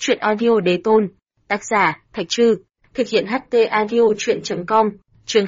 Chuyện audio đế tôn, tác giả Thạch Trư, thực hiện HT audio truyện.com, chương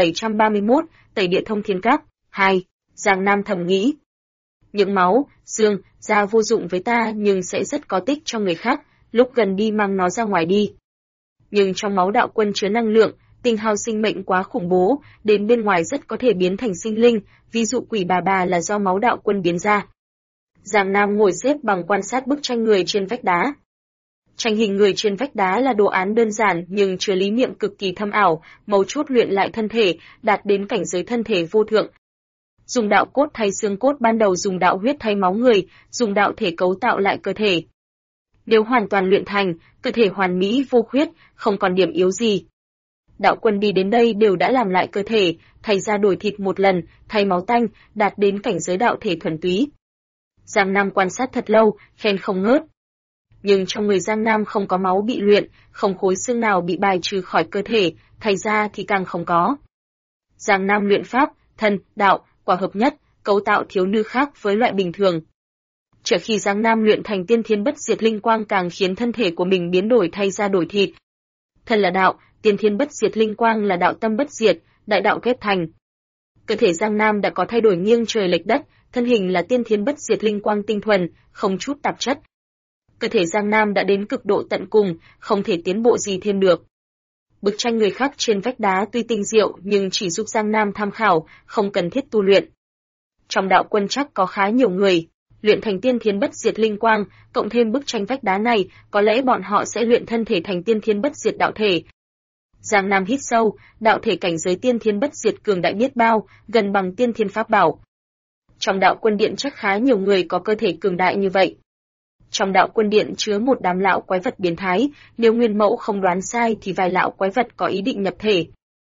2731, Tẩy Địa Thông Thiên Các, 2, Giang Nam thầm nghĩ. Những máu, xương, da vô dụng với ta nhưng sẽ rất có tích cho người khác, lúc gần đi mang nó ra ngoài đi. Nhưng trong máu đạo quân chứa năng lượng, tinh hao sinh mệnh quá khủng bố, đến bên ngoài rất có thể biến thành sinh linh, ví dụ quỷ bà là do máu đạo quân biến ra. Giang Nam ngồi xếp bằng quan sát bức tranh người trên vách đá. Tranh hình người trên vách đá là đồ án đơn giản nhưng chứa lý niệm cực kỳ thâm ảo, mấu chốt luyện lại thân thể, đạt đến cảnh giới thân thể vô thượng. Dùng đạo cốt thay xương cốt, ban đầu dùng đạo huyết thay máu người, dùng đạo thể cấu tạo lại cơ thể. Nếu hoàn toàn luyện thành, cơ thể hoàn mỹ vô khuyết, không còn điểm yếu gì. Đạo quân đi đến đây đều đã làm lại cơ thể, thay ra đổi thịt một lần, thay máu tanh, đạt đến cảnh giới đạo thể thuần túy. Giang Nam quan sát thật lâu, khen không ngớt. Nhưng trong người Giang Nam không có máu bị luyện, không khối xương nào bị bài trừ khỏi cơ thể, thay ra thì càng không có. Giang Nam luyện pháp, thân, đạo, quả hợp nhất, cấu tạo thiếu nữ khác với loại bình thường. Trước khi Giang Nam luyện thành tiên thiên bất diệt linh quang càng khiến thân thể của mình biến đổi thay ra đổi thịt. Thân là đạo, tiên thiên bất diệt linh quang là đạo tâm bất diệt, đại đạo kết thành. Cơ thể Giang Nam đã có thay đổi nghiêng trời lệch đất, thân hình là tiên thiên bất diệt linh quang tinh thuần, không chút tạp chất. Cơ thể Giang Nam đã đến cực độ tận cùng, không thể tiến bộ gì thêm được. Bức tranh người khác trên vách đá tuy tinh diệu nhưng chỉ giúp Giang Nam tham khảo, không cần thiết tu luyện. Trong đạo quân chắc có khá nhiều người luyện thành tiên thiên bất diệt linh quang, cộng thêm bức tranh vách đá này, có lẽ bọn họ sẽ luyện thân thể thành tiên thiên bất diệt đạo thể. Giang Nam hít sâu, đạo thể cảnh giới tiên thiên bất diệt cường đại biết bao, gần bằng tiên thiên pháp bảo. Trong đạo quân điện chắc khá nhiều người có cơ thể cường đại như vậy. Trong đạo quân điện chứa một đám lão quái vật biến thái, nếu Nguyên Mẫu không đoán sai thì vài lão quái vật có ý định nhập thể.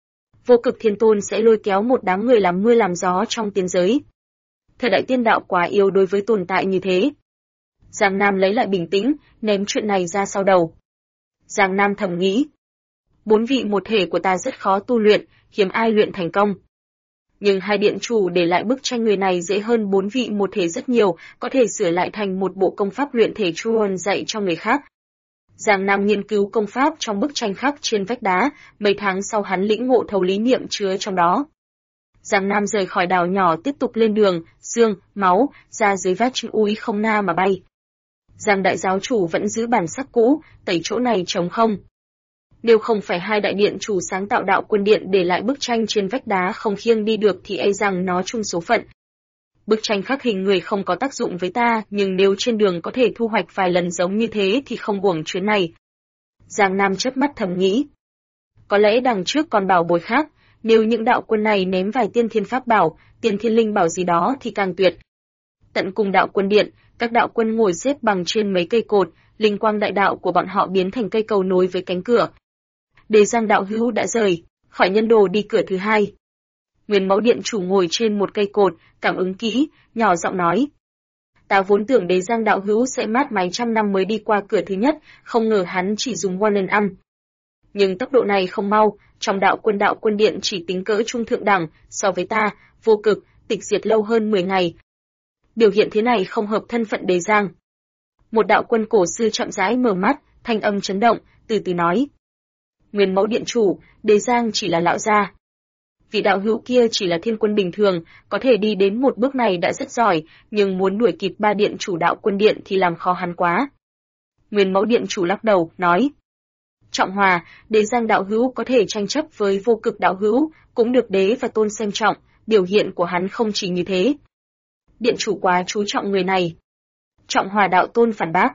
Vô Cực Thiên Tôn sẽ lôi kéo một đám người làm mưa làm gió trong tiên giới. Thời đại tiên đạo quá yếu đối với tồn tại như thế. Giang Nam lấy lại bình tĩnh, ném chuyện này ra sau đầu. Giang Nam thầm nghĩ. 4 vị một thể của ta rất khó tu luyện, hiếm ai luyện thành công. Nhưng hai điện chủ để lại bức tranh người này dễ hơn 4 vị một thể rất nhiều, có thể sửa lại thành một bộ công pháp luyện thể Chuan dạy cho người khác. Giang Nam nghiên cứu công pháp trong bức tranh khắc trên vách đá, mấy tháng sau hắn lĩnh ngộ thấu lý niệm chứa trong đó. Giang Nam rời khỏi đảo nhỏ tiếp tục lên đường, xương, máu, ra dưới vách chân úi không na mà bay. Giang đại giáo chủ vẫn giữ bản sắc cũ, tẩy chỗ này trống không. Nếu không phải hai đại điện chủ sáng tạo đạo quân điện để lại bức tranh trên vách đá không khiêng đi được thì e rằng nó chung số phận. Bức tranh khắc hình người không có tác dụng với ta, nhưng nếu trên đường có thể thu hoạch vài lần giống như thế thì không uổng chuyến này. Giang Nam chớp mắt thầm nghĩ. Có lẽ đằng trước còn bảo bối khác, nếu những đạo quân này ném vài tiên thiên pháp bảo, tiên thiên linh bảo gì đó thì càng tuyệt. Tận cùng đạo quân điện, các đạo quân ngồi xếp bằng trên mấy cây cột, linh quang đại đạo của bọn họ biến thành cây cầu nối với cánh cửa. Đề Giang đạo hữu đã rời khỏi nhân đồ đi cửa thứ hai. Nguyên Mẫu điện chủ ngồi trên một cây cột, cảm ứng kỹ, nhỏ giọng nói. Ta vốn tưởng Đế Giang đạo hữu sẽ mát mấy trăm năm mới đi qua cửa thứ nhất, không ngờ hắn chỉ dùng one lần ăn. Nhưng tốc độ này không mau, trong đạo quân điện chỉ tính cỡ trung thượng đẳng, so với ta, Vô Cực, tịch diệt lâu hơn 10 ngày. Biểu hiện thế này không hợp thân phận Đế Giang. Một đạo quân cổ sư chậm rãi mở mắt, thanh âm chấn động, từ từ nói. Nguyên Mẫu điện chủ, Đế Giang chỉ là lão gia. Vị đạo hữu kia chỉ là thiên quân bình thường, có thể đi đến một bước này đã rất giỏi, nhưng muốn đuổi kịp ba điện chủ đạo quân điện thì làm khó hắn quá. Nguyên Mẫu điện chủ lắc đầu, nói. Trọng Hòa, Đế Giang đạo hữu có thể tranh chấp với Vô Cực đạo hữu, cũng được đế và tôn xem trọng, biểu hiện của hắn không chỉ như thế. Điện chủ quá chú trọng người này. Trọng Hòa đạo tôn phản bác.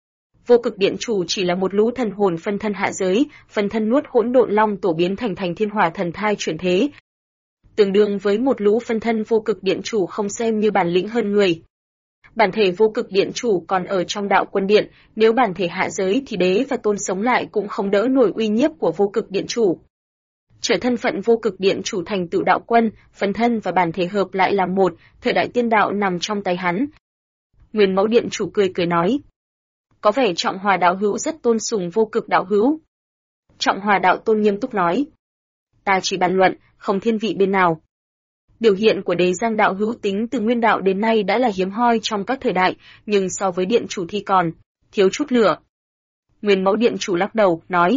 Vô Cực điện chủ chỉ là một lũ thần hồn phân thân hạ giới, phân thân nuốt hỗn độn long tổ biến thành thiên hỏa thần thai chuyển thế. Tương đương với một lũ phân thân Vô Cực điện chủ không xem như bản lĩnh hơn người. Bản thể Vô Cực điện chủ còn ở trong đạo quân điện, nếu bản thể hạ giới thì đế và tôn sống lại cũng không đỡ nổi uy nhiếp của Vô Cực điện chủ. Trở thân phận Vô Cực điện chủ thành tựu đạo quân, phân thân và bản thể hợp lại làm một, thời đại tiên đạo nằm trong tay hắn. Nguyên Mẫu điện chủ cười cười nói. Có vẻ Trọng Hòa đạo hữu rất tôn sùng Vô Cực đạo hữu. Trọng Hòa đạo tôn nghiêm túc nói. Ta chỉ bàn luận, không thiên vị bên nào. Biểu hiện của Đế Giang đạo hữu tính từ nguyên đạo đến nay đã là hiếm hoi trong các thời đại, nhưng so với điện chủ thì còn thiếu chút lửa. Nguyên Mẫu Điện Chủ lắc đầu, nói.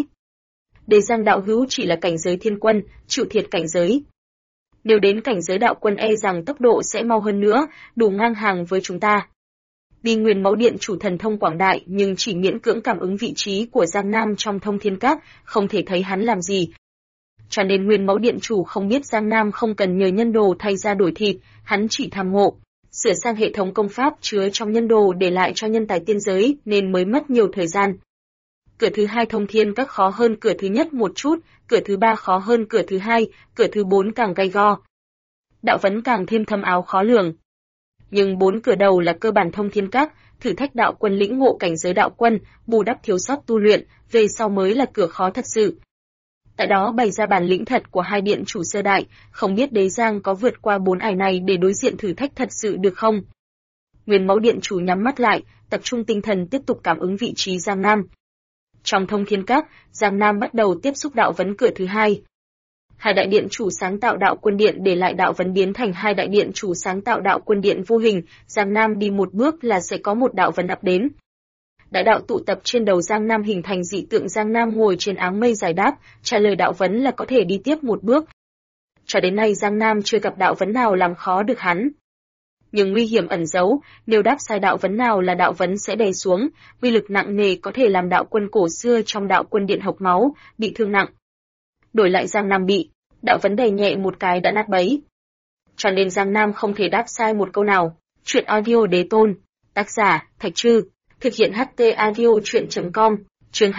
Đế Giang đạo hữu chỉ là cảnh giới thiên quân, chịu thiệt cảnh giới. Nếu đến cảnh giới đạo quân e rằng tốc độ sẽ mau hơn nữa, đủ ngang hàng với chúng ta. Vì Nguyên Mẫu Điện Chủ thần thông quảng đại nhưng chỉ miễn cưỡng cảm ứng vị trí của Giang Nam trong thông thiên các, không thể thấy hắn làm gì. Cho nên Nguyên Mẫu Điện Chủ không biết Giang Nam không cần nhờ nhân đồ thay ra đổi thịt, hắn chỉ tham ngộ, sửa sang hệ thống công pháp chứa trong nhân đồ để lại cho nhân tài tiên giới nên mới mất nhiều thời gian. Cửa thứ hai thông thiên các khó hơn cửa thứ nhất một chút, cửa thứ ba khó hơn cửa thứ hai, cửa thứ bốn càng gay go. Đạo vấn càng thêm thâm áo khó lường. Nhưng 4 cửa đầu là cơ bản thông thiên các, thử thách đạo quân lĩnh ngộ cảnh giới đạo quân, bù đắp thiếu sót tu luyện, về sau mới là cửa khó thật sự. Tại đó bày ra bản lĩnh thật của hai điện chủ sơ đại, không biết Đế Giang có vượt qua 4 ải này để đối diện thử thách thật sự được không? Nguyên Mẫu Điện Chủ nhắm mắt lại, tập trung tinh thần tiếp tục cảm ứng vị trí Giang Nam. Trong thông thiên các, Giang Nam bắt đầu tiếp xúc đạo vấn cửa thứ hai. Hai đại điện chủ sáng tạo đạo quân điện để lại đạo vấn biến thành hai đại điện chủ sáng tạo đạo quân điện vô hình, Giang Nam đi một bước là sẽ có một đạo vấn ập đến. Đại đạo tụ tập trên đầu Giang Nam hình thành dị tượng Giang Nam ngồi trên áng mây giải đáp, trả lời đạo vấn là có thể đi tiếp một bước. Cho đến nay Giang Nam chưa gặp đạo vấn nào làm khó được hắn. Nhưng nguy hiểm ẩn giấu, nếu đáp sai đạo vấn nào là đạo vấn sẽ đè xuống, uy lực nặng nề có thể làm đạo quân cổ xưa trong đạo quân điện hộc máu, bị thương nặng. Đổi lại Giang Nam bị, đạo vấn đè nhẹ một cái đã nát bấy. Cho nên Giang Nam không thể đáp sai một câu nào. Truyện audio Đế Tôn, tác giả Thạch Trư, thực hiện HT audio truyện.com, chương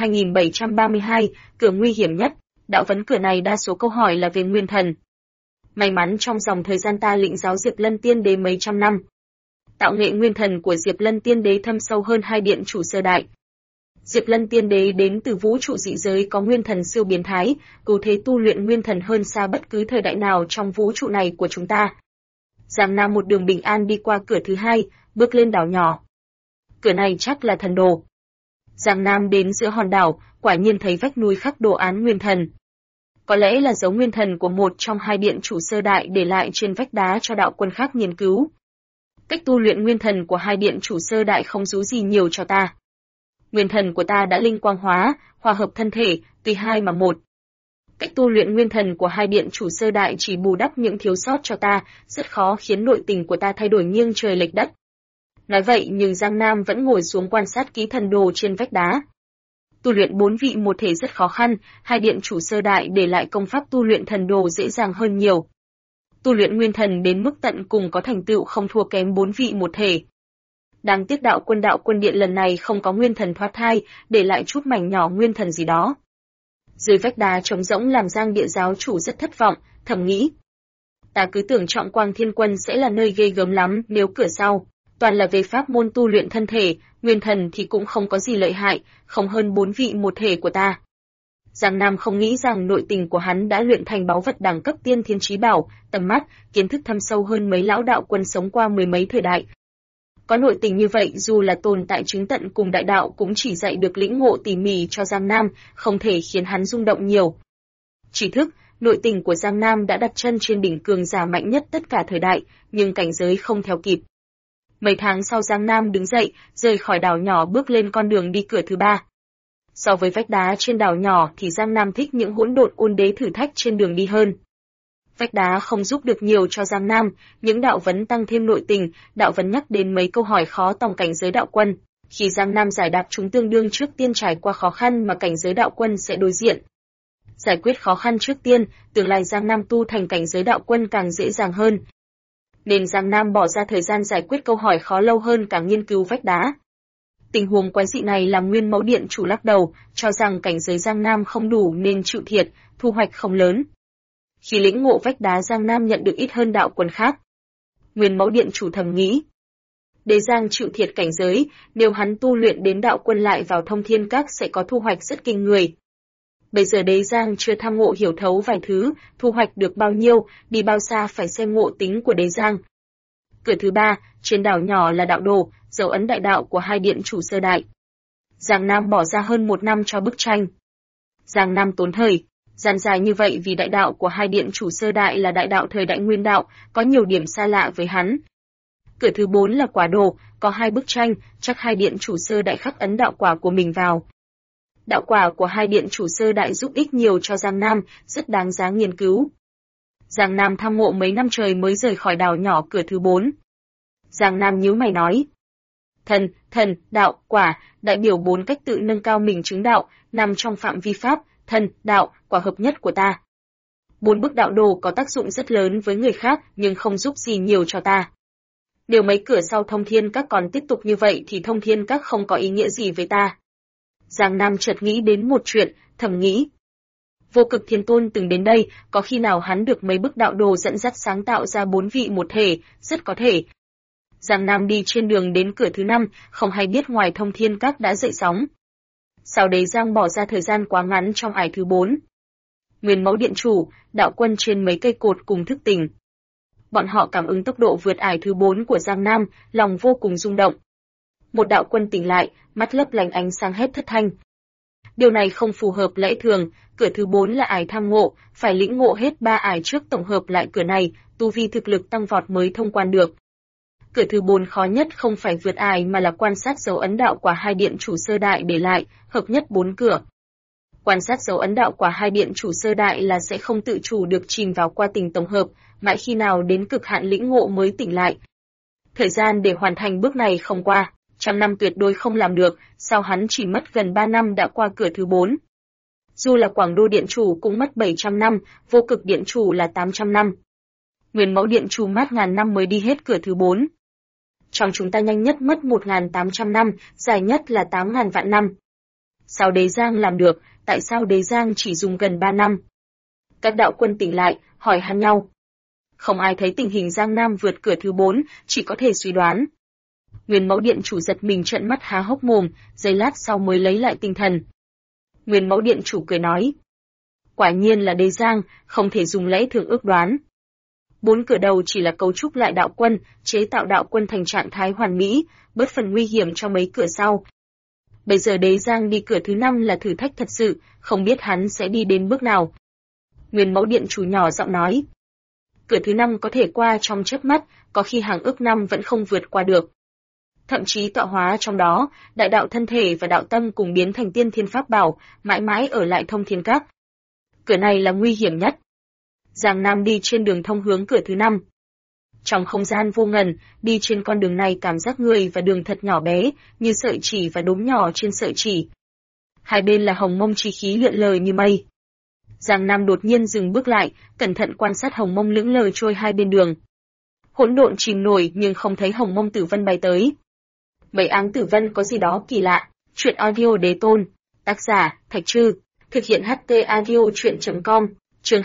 2732, cửa nguy hiểm nhất. Đạo vấn cửa này đa số câu hỏi là về nguyên thần. May mắn trong dòng thời gian ta lĩnh giáo Diệp Lân Tiên Đế mấy trăm năm. Tạo nghệ nguyên thần của Diệp Lân Tiên Đế thâm sâu hơn hai điện chủ sơ đại. Diệp Lân Tiên Đế đến từ vũ trụ dị giới có nguyên thần siêu biến thái, ưu thế tu luyện nguyên thần hơn xa bất cứ thời đại nào trong vũ trụ này của chúng ta. Giang Nam một đường bình an đi qua cửa thứ hai, bước lên đảo nhỏ. Cửa này chắc là thần đồ. Giang Nam đến giữa hòn đảo, quả nhiên thấy vách núi khắc đồ án nguyên thần. Có lẽ là dấu nguyên thần của một trong hai điện chủ sơ đại để lại trên vách đá cho đạo quân khác nghiên cứu. Cách tu luyện nguyên thần của hai điện chủ sơ đại không rú gì nhiều cho ta. Nguyên thần của ta đã linh quang hóa, hòa hợp thân thể, tùy hai mà một. Cách tu luyện nguyên thần của hai điện chủ sơ đại chỉ bù đắp những thiếu sót cho ta, rất khó khiến nội tình của ta thay đổi nghiêng trời lệch đất. Nói vậy nhưng Giang Nam vẫn ngồi xuống quan sát ký thần đồ trên vách đá. Tu luyện 4 vị một thể rất khó khăn, hai điện chủ sơ đại để lại công pháp tu luyện thần đồ dễ dàng hơn nhiều. Tu luyện nguyên thần đến mức tận cùng có thành tựu không thua kém 4 vị một thể. Đáng tiếc đạo quân điện lần này không có nguyên thần thoát thai, để lại chút mảnh nhỏ nguyên thần gì đó. Dưới vách đá trống rỗng làm Giang Địa giáo chủ rất thất vọng, thầm nghĩ. Ta cứ tưởng Trọng Quang Thiên Quân sẽ là nơi ghê gớm lắm, nếu cửa sau toàn là về pháp môn tu luyện thân thể, nguyên thần thì cũng không có gì lợi hại, không hơn 4 vị một thể của ta. Giang Nam không nghĩ rằng nội tình của hắn đã luyện thành báu vật đẳng cấp tiên thiên chí bảo, tầm mắt, kiến thức thâm sâu hơn mấy lão đạo quân sống qua mười mấy thời đại. Có nội tình như vậy dù là tồn tại chứng tận cùng đại đạo cũng chỉ dạy được lĩnh ngộ tỉ mỉ cho Giang Nam, không thể khiến hắn rung động nhiều. Chỉ thức, nội tình của Giang Nam đã đặt chân trên đỉnh cường giả mạnh nhất tất cả thời đại, nhưng cảnh giới không theo kịp. Mấy tháng sau Giang Nam đứng dậy, rời khỏi đảo nhỏ bước lên con đường đi cửa thứ ba. So với vách đá trên đảo nhỏ thì Giang Nam thích những hỗn độn ôn đế thử thách trên đường đi hơn. Vách đá không giúp được nhiều cho Giang Nam, những đạo vấn tăng thêm nội tình, đạo vấn nhắc đến mấy câu hỏi khó tòng cảnh giới đạo quân. Khi Giang Nam giải đáp chúng tương đương trước tiên trải qua khó khăn mà cảnh giới đạo quân sẽ đối diện. Giải quyết khó khăn trước tiên, tương lai Giang Nam tu thành cảnh giới đạo quân càng dễ dàng hơn. Nên Giang Nam bỏ ra thời gian giải quyết câu hỏi khó lâu hơn cả nghiên cứu vách đá. Tình huống quái dị này làm Nguyên Mẫu Điện chủ lắc đầu, cho rằng cảnh giới Giang Nam không đủ nên chịu thiệt, thu hoạch không lớn. Khi lĩnh ngộ vách đá Giang Nam nhận được ít hơn đạo quân khác. Nguyên Mẫu Điện chủ thầm nghĩ. Đế Giang chịu thiệt cảnh giới, nếu hắn tu luyện đến đạo quân lại vào thông thiên các sẽ có thu hoạch rất kinh người. Bây giờ Đế Giang chưa tham ngộ hiểu thấu vài thứ, thu hoạch được bao nhiêu, đi bao xa phải xem ngộ tính của Đế Giang. Cửa thứ ba, trên đảo nhỏ là đạo đồ, dấu ấn đại đạo của hai điện chủ sơ đại. Giang Nam bỏ ra hơn 1 năm cho bức tranh. Giang Nam tốn thời, gian dài như vậy vì đại đạo của hai điện chủ sơ đại là đại đạo thời đại nguyên đạo, có nhiều điểm xa lạ với hắn. Cửa thứ 4 là quả đồ, có 2 bức tranh, chắc hai điện chủ sơ đại khắc ấn đạo quả của mình vào. đạo quả của hai điện chủ sơ đại giúp ích nhiều cho Giang Nam, rất đáng giá nghiên cứu. Giang Nam tham ngộ mấy năm trời mới rời khỏi đảo nhỏ cửa thứ 4. Giang Nam nhíu mày nói. Thần, đạo, quả, đại biểu 4 cách tự nâng cao mình chứng đạo, nằm trong phạm vi pháp, thần, đạo, quả hợp nhất của ta. 4 bức đạo đồ có tác dụng rất lớn với người khác nhưng không giúp gì nhiều cho ta. Nếu mấy cửa sau thông thiên các còn tiếp tục như vậy thì thông thiên các không có ý nghĩa gì với ta. Giang Nam chợt nghĩ đến một chuyện, thầm nghĩ. Vô Cực Thiên Tôn từng đến đây, có khi nào hắn được mấy bức đạo đồ dẫn dắt sáng tạo ra 4 vị một thể, rất có thể. Giang Nam đi trên đường đến cửa thứ 5, không hay biết ngoài thông thiên các đã dậy sóng. Sau đấy Giang bỏ ra thời gian quá ngắn trong ải thứ 4. Nguyên Mẫu Điện Chủ, đạo quân trên mấy cây cột cùng thức tỉnh. Bọn họ cảm ứng tốc độ vượt ải thứ 4 của Giang Nam, lòng vô cùng rung động. Một đạo quân tỉnh lại, mắt lấp lánh ánh sáng hét thất thanh. Điều này không phù hợp lẽ thường, cửa thứ 4 là ải tham ngộ, phải lĩnh ngộ hết 3 ải trước tổng hợp lại cửa này, tu vi thực lực tăng vọt mới thông quan được. Cửa thứ 4 khó nhất không phải vượt ải mà là quan sát dấu ấn đạo quả hai điện chủ sơ đại để lại, hợp nhất 4 cửa. Quan sát dấu ấn đạo quả hai điện chủ sơ đại là sẽ không tự chủ được chìm vào qua tình tổng hợp, mãi khi nào đến cực hạn lĩnh ngộ mới tỉnh lại. Thời gian để hoàn thành bước này không qua, 100 năm tuyệt đối không làm được, sao hắn chỉ mất gần 3 năm đã qua cửa thứ 4. Dù là Quảng Đô Điện Chủ cũng mất 700 năm, Vô Cực Điện Chủ là 800 năm. Nguyên Mẫu Điện Chủ mất ngàn năm mới đi hết cửa thứ 4. Trong chúng ta nhanh nhất mất 1.800 năm, dài nhất là 8.000 vạn năm. Sao Đế Giang làm được, tại sao Đế Giang chỉ dùng gần 3 năm? Các đạo quân tỉnh lại, hỏi han nhau. Không ai thấy tình hình Giang Nam vượt cửa thứ 4, chỉ có thể suy đoán. Nguyên Mẫu Điện Chủ giật mình trợn mắt há hốc mồm, giây lát sau mới lấy lại tinh thần. Nguyên Mẫu Điện Chủ cười nói. Quả nhiên là Đế Giang, không thể dùng lẽ thường ước đoán. 4 cửa đầu chỉ là cấu trúc lại đạo quân, chế tạo đạo quân thành trạng thái hoàn mỹ, bớt phần nguy hiểm cho mấy cửa sau. Bây giờ Đế Giang đi cửa thứ 5 là thử thách thật sự, không biết hắn sẽ đi đến bước nào. Nguyên Mẫu Điện Chủ nhỏ giọng nói. Cửa thứ 5 có thể qua trong chớp mắt, có khi hàng ức năm vẫn không vượt qua được. Thậm chí tọa hóa trong đó, đại đạo thân thể và đạo tâm cùng biến thành tiên thiên pháp bảo, mãi mãi ở lại thông thiên các. Cửa này là nguy hiểm nhất. Giang Nam đi trên đường thông hướng cửa thứ 5. Trong không gian vô ngần, đi trên con đường này cảm giác người và đường thật nhỏ bé, như sợi chỉ và đốm nhỏ trên sợi chỉ. Hai bên là hồng mông chi khí lượn lờ như mây. Giang Nam đột nhiên dừng bước lại, cẩn thận quan sát hồng mông lững lờ trôi hai bên đường. Hỗn độn chìm nổi nhưng không thấy hồng mông tử vân bay tới. Bảy áng tử vân có gì đó kỳ lạ. Truyện audio Đế Tôn. Tác giả Thạch Trư. Thực hiện HT audio truyện.com. Chương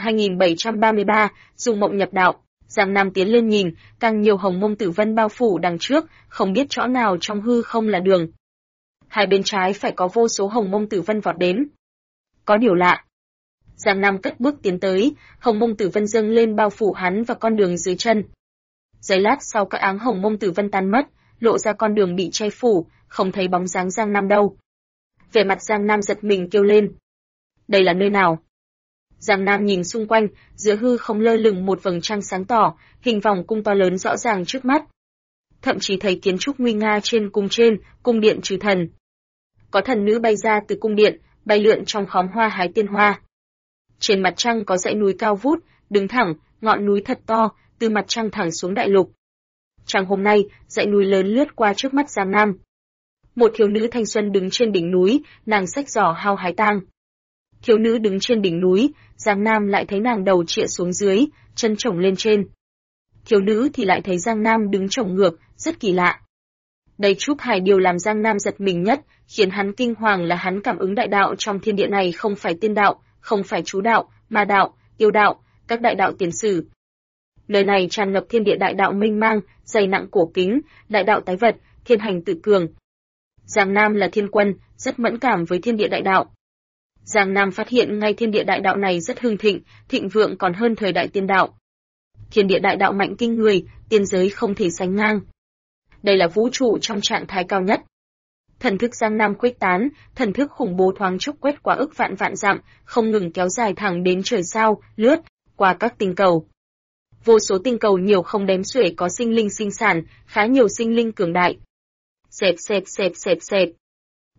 2733, dùng mộng nhập đạo. Giang Nam tiến lên nhìn, càng nhiều hồng mông tử vân bao phủ đằng trước, không biết chỗ nào trong hư không là đường. Hai bên trái phải có vô số hồng mông tử vân vọt đến. Có điều lạ. Giang Nam cất bước tiến tới, hồng mông tử vân dâng lên bao phủ hắn và con đường dưới chân. Giây lát sau các áng hồng mông tử vân tan mất, lộ ra con đường bị che phủ, không thấy bóng dáng Giang Nam đâu. Vẻ mặt Giang Nam giật mình kêu lên. Đây là nơi nào? Giang Nam nhìn xung quanh, giữa hư không lơ lửng một vầng trăng sáng tỏ, hình vòng cung to lớn rõ ràng trước mắt. Thậm chí thấy kiến trúc nguy nga trên, cung điện trừ thần. Có thần nữ bay ra từ cung điện, bay lượn trong khóm hoa hái tiên hoa. Trên mặt trăng có dãy núi cao vút, đứng thẳng, ngọn núi thật to, từ mặt trăng thẳng xuống đại lục. Trăng hôm nay, dãy núi lớn lướt qua trước mắt Giang Nam. Một thiếu nữ thanh xuân đứng trên đỉnh núi, nàng xách giỏ hao hái tang. Thiếu nữ đứng trên đỉnh núi, Giang Nam lại thấy nàng đầu chĩa xuống dưới, chân chổng lên trên. Thiếu nữ thì lại thấy Giang Nam đứng chổng ngược, rất kỳ lạ. Đây chúp hai điều làm Giang Nam giật mình nhất, khiến hắn kinh hoàng là hắn cảm ứng đại đạo trong thiên địa này không phải tiên đạo, không phải chú đạo, ma đạo, yêu đạo, các đại đạo tiền sử. Nơi này tràn ngập thiên địa đại đạo mênh mang, dày nặng cổ kính, đại đạo tái vật, thiên hành tự cường. Giang Nam là thiên quân, rất mẫn cảm với thiên địa đại đạo. Giang Nam phát hiện ngay thiên địa đại đạo này rất hưng thịnh, thịnh vượng còn hơn thời đại tiên đạo. Thiên địa đại đạo mạnh kinh người, tiên giới không thể sánh ngang. Đây là vũ trụ trong trạng thái cao nhất. Thần thức Giang Nam khuếch tán, thần thức khủng bố thoáng chốc quét qua ức vạn vạn dặm, không ngừng kéo dài thẳng đến trời sao, lướt qua các tinh cầu. Vô số tinh cầu nhiều không đếm xuể có sinh linh sinh sản, khá nhiều sinh linh cường đại. Xẹp.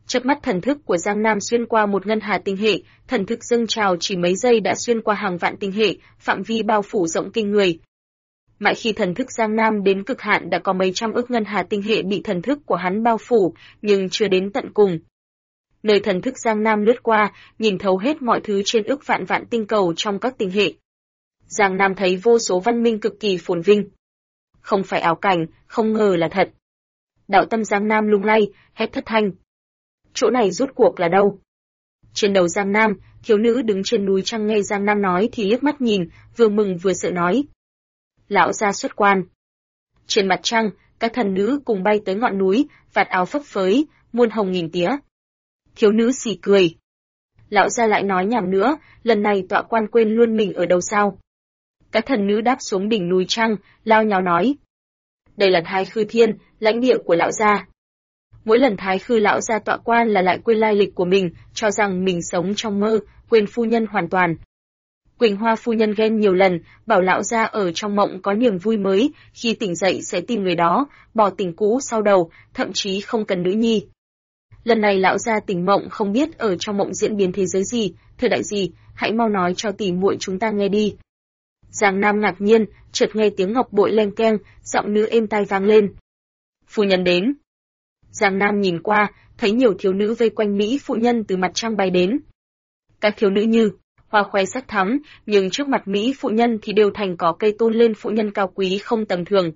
Chớp mắt thần thức của Giang Nam xuyên qua một ngân hà tinh hệ, thần thức dâng trào chỉ mấy giây đã xuyên qua hàng vạn tinh hệ, phạm vi bao phủ rộng kinh người. Mãi khi thần thức Giang Nam đến cực hạn đã có mấy trăm ức ngân hà tinh hệ bị thần thức của hắn bao phủ, nhưng chưa đến tận cùng. Nơi thần thức Giang Nam lướt qua, nhìn thấu hết mọi thứ trên ức vạn vạn tinh cầu trong các tinh hệ. Giang Nam thấy vô số văn minh cực kỳ phồn vinh. Không phải ảo cảnh, không ngờ là thật. Đạo tâm Giang Nam lung lay, hét thất thanh. Chỗ này rốt cuộc là đâu? Trên đầu Giang Nam, thiếu nữ đứng trên núi trăng nghe Giang Nam nói thì liếc mắt nhìn, vừa mừng vừa sợ nói. Lão gia xuất quan. Trên mặt trăng, các thần nữ cùng bay tới ngọn núi, vạt áo phấp phới, muôn hồng nghìn tía. Thiếu nữ xì cười. Lão gia lại nói nhảm nữa, lần này tọa quan quên luôn mình ở đâu sao? Các thần nữ đáp xuống đỉnh núi trăng, lao nhào nói. Đây là Thái Khư Thiên, lãnh địa của lão gia. Mỗi lần Thái Khư lão gia tọa quan là lại quên lai lịch của mình, cho rằng mình sống trong mơ, quên phu nhân hoàn toàn. Quỳnh Hoa phu nhân ghen nhiều lần, bảo lão gia ở trong mộng có niềm vui mới, khi tỉnh dậy sẽ tìm người đó, bỏ tình cũ sau đầu, thậm chí không cần nữ nhi. Lần này lão gia tỉnh mộng không biết ở trong mộng diễn biến thế giới gì, thời đại gì, hãy mau nói cho tỷ muội chúng ta nghe đi. Giang Nam ngạc nhiên, chợt nghe tiếng ngọc bội leng keng, giọng nữ êm tai vang lên. Phu nhân đến. Giang Nam nhìn qua, thấy nhiều thiếu nữ vây quanh Mỹ phụ nhân từ mặt trăng bay đến. Các thiếu nữ như hoa khoe sắc thắm, nhưng trước mặt Mỹ phụ nhân thì đều thành có cây tôn lên phụ nhân cao quý không tầm thường.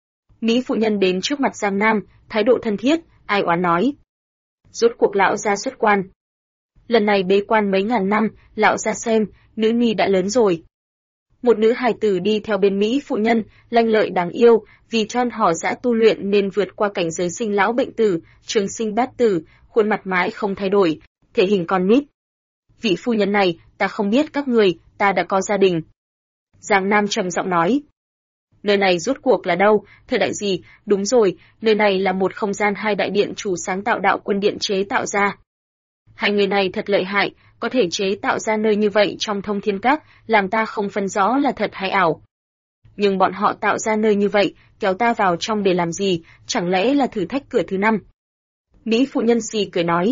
Mỹ phụ nhân đến trước mặt Giang Nam, thái độ thân thiết, ai oán nói. Rốt cuộc lão gia xuất quan. Lần này bế quan mấy ngàn năm, lão gia xem, nữ nhi đã lớn rồi. Một nữ hài tử đi theo bên Mỹ phụ nhân, lanh lợi đáng yêu, vì tròn họ dã tu luyện nên vượt qua cảnh giới sinh lão bệnh tử, trường sinh bát tử, khuôn mặt mãi không thay đổi, thể hình con nít. Vị phu nhân này, ta không biết các người, ta đã có gia đình. Giang Nam trầm giọng nói. Nơi này rốt cuộc là đâu, thời đại gì? Đúng rồi, nơi này là một không gian hai đại điện chủ sáng tạo đạo quân điện chế tạo ra. Hai người này thật lợi hại, có thể chế tạo ra nơi như vậy trong thông thiên các, làm ta không phân rõ là thật hay ảo. Nhưng bọn họ tạo ra nơi như vậy, kéo ta vào trong để làm gì, chẳng lẽ là thử thách cửa thứ 5? Mỹ phụ nhân xì cười nói.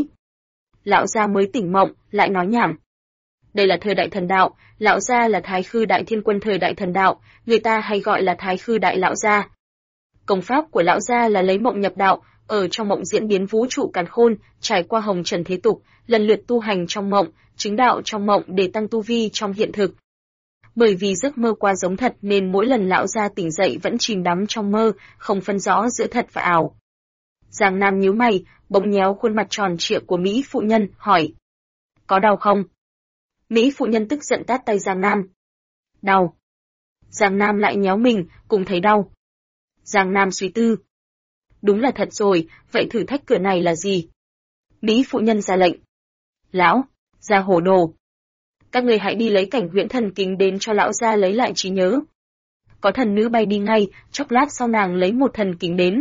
Lão gia mới tỉnh mộng, lại nói nhảm. Đây là thời đại thần đạo, lão gia là Thái Khư Đại Thiên Quân thời đại thần đạo, người ta hay gọi là Thái Khư Đại lão gia. Công pháp của lão gia là lấy mộng nhập đạo, ở trong mộng diễn biến vũ trụ càn khôn, trải qua hồng trần thế tục, lần lượt tu hành trong mộng, chứng đạo trong mộng để tăng tu vi trong hiện thực. Bởi vì giấc mơ quá giống thật nên mỗi lần lão gia tỉnh dậy vẫn chìm đắm trong mơ, không phân rõ giữa thật và ảo. Giang Nam nhíu mày, bỗng nhéo khuôn mặt tròn trịa của Mỹ phụ nhân, hỏi. Có đau không? Mỹ phụ nhân tức giận tát tay Giang Nam. Đau. Giang Nam lại nhéo mình, cùng thấy đau. Giang Nam suy tư. Đúng là thật rồi, vậy thử thách cửa này là gì? Mỹ phụ nhân ra lệnh. Lão, gia hổ đồ. Các người hãy đi lấy cảnh huyễn thần kính đến cho lão gia lấy lại trí nhớ. Có thần nữ bay đi ngay, chốc lát sau nàng lấy một thần kính đến.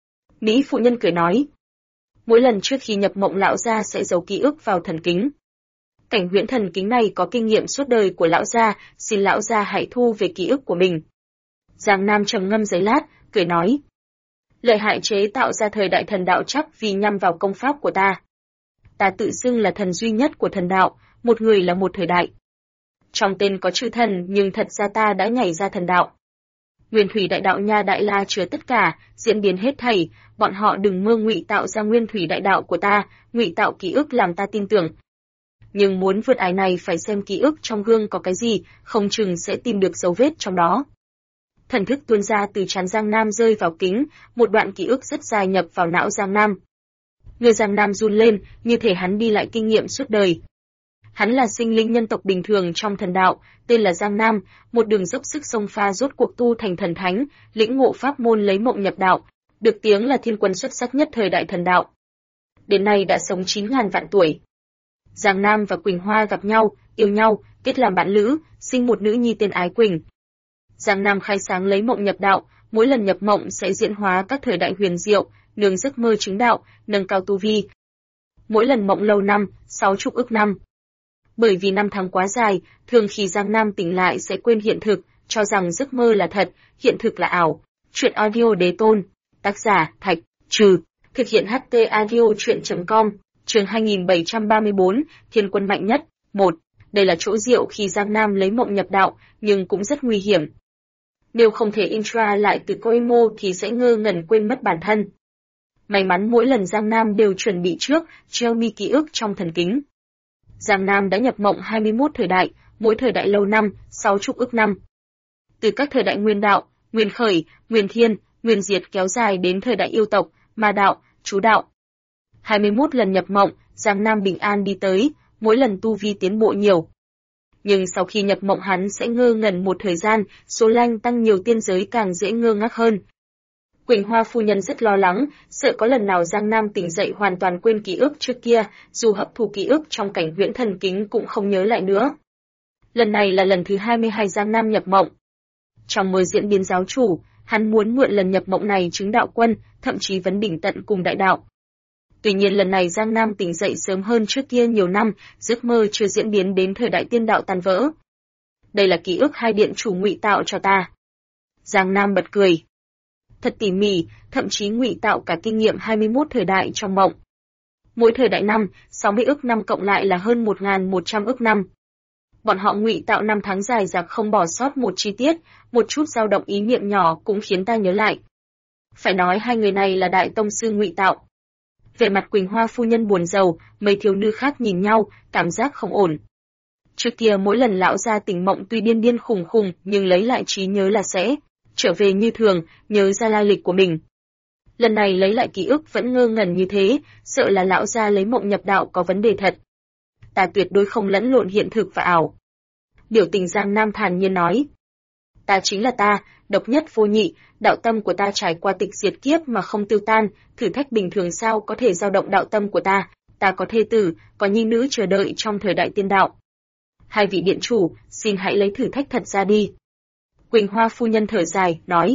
Mỹ phụ nhân cười nói. Mỗi lần trước khi nhập mộng lão gia sẽ giấu ký ức vào thần kính. Cảnh huyễn thần kính này có kinh nghiệm suốt đời của lão gia, xin lão gia hãy thu về ký ức của mình. Giang Nam trầm ngâm giây lát, cười nói. Lợi hại chế tạo ra thời đại thần đạo chắc vì nhằm vào công pháp của ta. Ta tự xưng là thần duy nhất của thần đạo, một người là một thời đại. Trong tên có chữ thần nhưng thật ra ta đã nhảy ra thần đạo. Nguyên thủy đại đạo nha đại la chứa tất cả, diễn biến hết thảy, bọn họ đừng mơ ngụy tạo ra nguyên thủy đại đạo của ta, ngụy tạo ký ức làm ta tin tưởng. Nhưng muốn vượt ải này phải xem ký ức trong gương có cái gì, không chừng sẽ tìm được dấu vết trong đó. Thần thức tuôn ra từ trán Giang Nam rơi vào kính, một đoạn ký ức rất dài nhập vào não Giang Nam. Người Giang Nam run lên, như thể hắn đi lại kinh nghiệm suốt đời. Hắn là sinh linh nhân tộc bình thường trong thần đạo, tên là Giang Nam, một đường dốc sức xông pha rốt cuộc tu thành thần thánh, lĩnh ngộ pháp môn lấy mộng nhập đạo, được tiếng là thiên quân xuất sắc nhất thời đại thần đạo. Đến nay đã sống 9.000 vạn tuổi. Giang Nam và Quỳnh Hoa gặp nhau, yêu nhau, kết làm bạn lữ, sinh một nữ nhi tên Ái Quỳnh. Giang Nam khai sáng lấy mộng nhập đạo, mỗi lần nhập mộng sẽ diễn hóa các thời đại huyền diệu, nương giấc mơ chứng đạo, nâng cao tu vi. Mỗi lần mộng lâu năm, 60 ức năm. Bởi vì năm tháng quá dài, thường khi Giang Nam tỉnh lại sẽ quên hiện thực, cho rằng giấc mơ là thật, hiện thực là ảo. Truyện audio Đế Tôn, tác giả Thạch Trừ, thực hiện HT audio truyện.com. Chương 2734, Thiên Quân mạnh nhất. 1. Đây là chỗ diệu khi Giang Nam lấy mộng nhập đạo, nhưng cũng rất nguy hiểm. Nếu không thể intra lại từ Koimo thì sẽ ngơ ngẩn quên mất bản thân. May mắn mỗi lần Giang Nam đều chuẩn bị trước, treo mi ký ức trong thần kính. Giang Nam đã nhập mộng 21 thời đại, mỗi thời đại lâu năm, 6 chục ức năm. Từ các thời đại nguyên đạo, nguyên khởi, nguyên thiên, nguyên diệt kéo dài đến thời đại yêu tộc, ma đạo, chú đạo. 21 lần nhập mộng, Giang Nam bình an đi tới, mỗi lần tu vi tiến bộ nhiều. Nhưng sau khi nhập mộng hắn sẽ ngơ ngẩn một thời gian, số lanh tăng nhiều tiên giới càng dễ ngơ ngác hơn. Quỳnh Hoa phu nhân rất lo lắng, sợ có lần nào Giang Nam tỉnh dậy hoàn toàn quên ký ức trước kia, dù hấp thu ký ức trong cảnh huyễn thần kính cũng không nhớ lại nữa. Lần này là lần thứ 22 Giang Nam nhập mộng. Trong mơ diễn biến giáo chủ, hắn muốn mượn lần nhập mộng này chứng đạo quân, thậm chí vấn đỉnh tận cùng đại đạo. Tuy nhiên lần này Giang Nam tỉnh dậy sớm hơn trước kia nhiều năm, giấc mơ chưa diễn biến đến thời đại tiên đạo tan vỡ. Đây là ký ức hai điện chủ ngụy tạo cho ta. Giang Nam bật cười. Thật tỉ mỉ, thậm chí ngụy tạo cả kinh nghiệm 21 thời đại trong mộng. Mỗi thời đại năm, 60 ức năm cộng lại là hơn 1.100 ức năm. Bọn họ ngụy tạo năm tháng dài dặc không bỏ sót một chi tiết, một chút dao động ý niệm nhỏ cũng khiến ta nhớ lại. Phải nói hai người này là đại tông sư ngụy tạo. Vẻ mặt Quỳnh Hoa phu nhân buồn rầu, mấy thiếu nữ khác nhìn nhau, cảm giác không ổn. Trước kia mỗi lần lão gia tỉnh mộng tuy điên điên khùng khùng nhưng lấy lại trí nhớ là sẽ trở về như thường, nhớ ra lai lịch của mình. Lần này lấy lại ký ức vẫn ngơ ngẩn như thế, sợ là lão gia lấy mộng nhập đạo có vấn đề thật. Ta tuyệt đối không lẫn lộn hiện thực và ảo. Biểu tình Giang Nam thản nhiên nói. Ta chính là ta, độc nhất vô nhị, đạo tâm của ta trải qua tịch diệt kiếp mà không tiêu tan, thử thách bình thường sao có thể dao động đạo tâm của ta có thê tử, có nhi nữ chờ đợi trong thời đại tiên đạo. Hai vị điện chủ, xin hãy lấy thử thách thật ra đi. Quỳnh Hoa phu nhân thở dài, nói.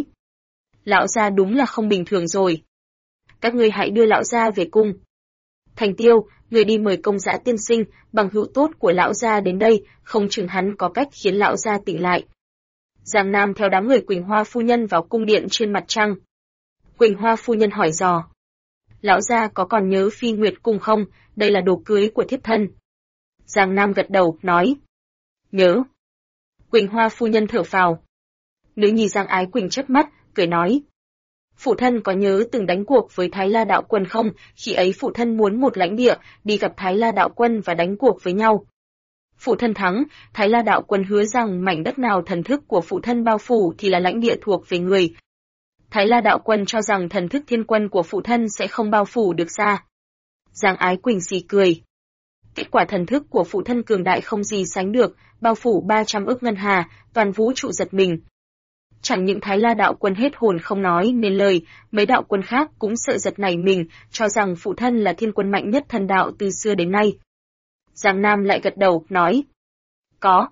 Lão gia đúng là không bình thường rồi. Các ngươi hãy đưa lão gia về cung. Thành Tiêu, người đi mời Công Dã tiên sinh, bằng hữu tốt của lão gia đến đây, không chừng hắn có cách khiến lão gia tỉnh lại. Giang Nam theo đám người Quỳnh Hoa phu nhân vào cung điện trên mặt trăng. Quỳnh Hoa phu nhân hỏi dò. Lão gia có còn nhớ Phi Nguyệt cung không? Đây là đồ cưới của thiếp thân. Giang Nam gật đầu, nói. Nhớ. Quỳnh Hoa phu nhân thở phào. Nữ nhi Giang Ái Quỳnh chớp mắt, cười nói. Phụ thân có nhớ từng đánh cuộc với Thái La đạo quân không? Khi ấy phụ thân muốn một lãnh địa, đi gặp Thái La đạo quân và đánh cuộc với nhau. Phụ thân thắng, Thái La đạo quân hứa rằng mảnh đất nào thần thức của phụ thân bao phủ thì là lãnh địa thuộc về người. Thái La đạo quân cho rằng thần thức thiên quân của phụ thân sẽ không bao phủ được xa. Giang Ái Quỳnh xì cười. Kết quả thần thức của phụ thân cường đại không gì sánh được, bao phủ 300 ức ngân hà, toàn vũ trụ giật mình. Chẳng những Thái La đạo quân hết hồn không nói nên lời, mấy đạo quân khác cũng sợ giật nảy mình, cho rằng phụ thân là thiên quân mạnh nhất thần đạo từ xưa đến nay. Giang Nam lại gật đầu, nói. Có,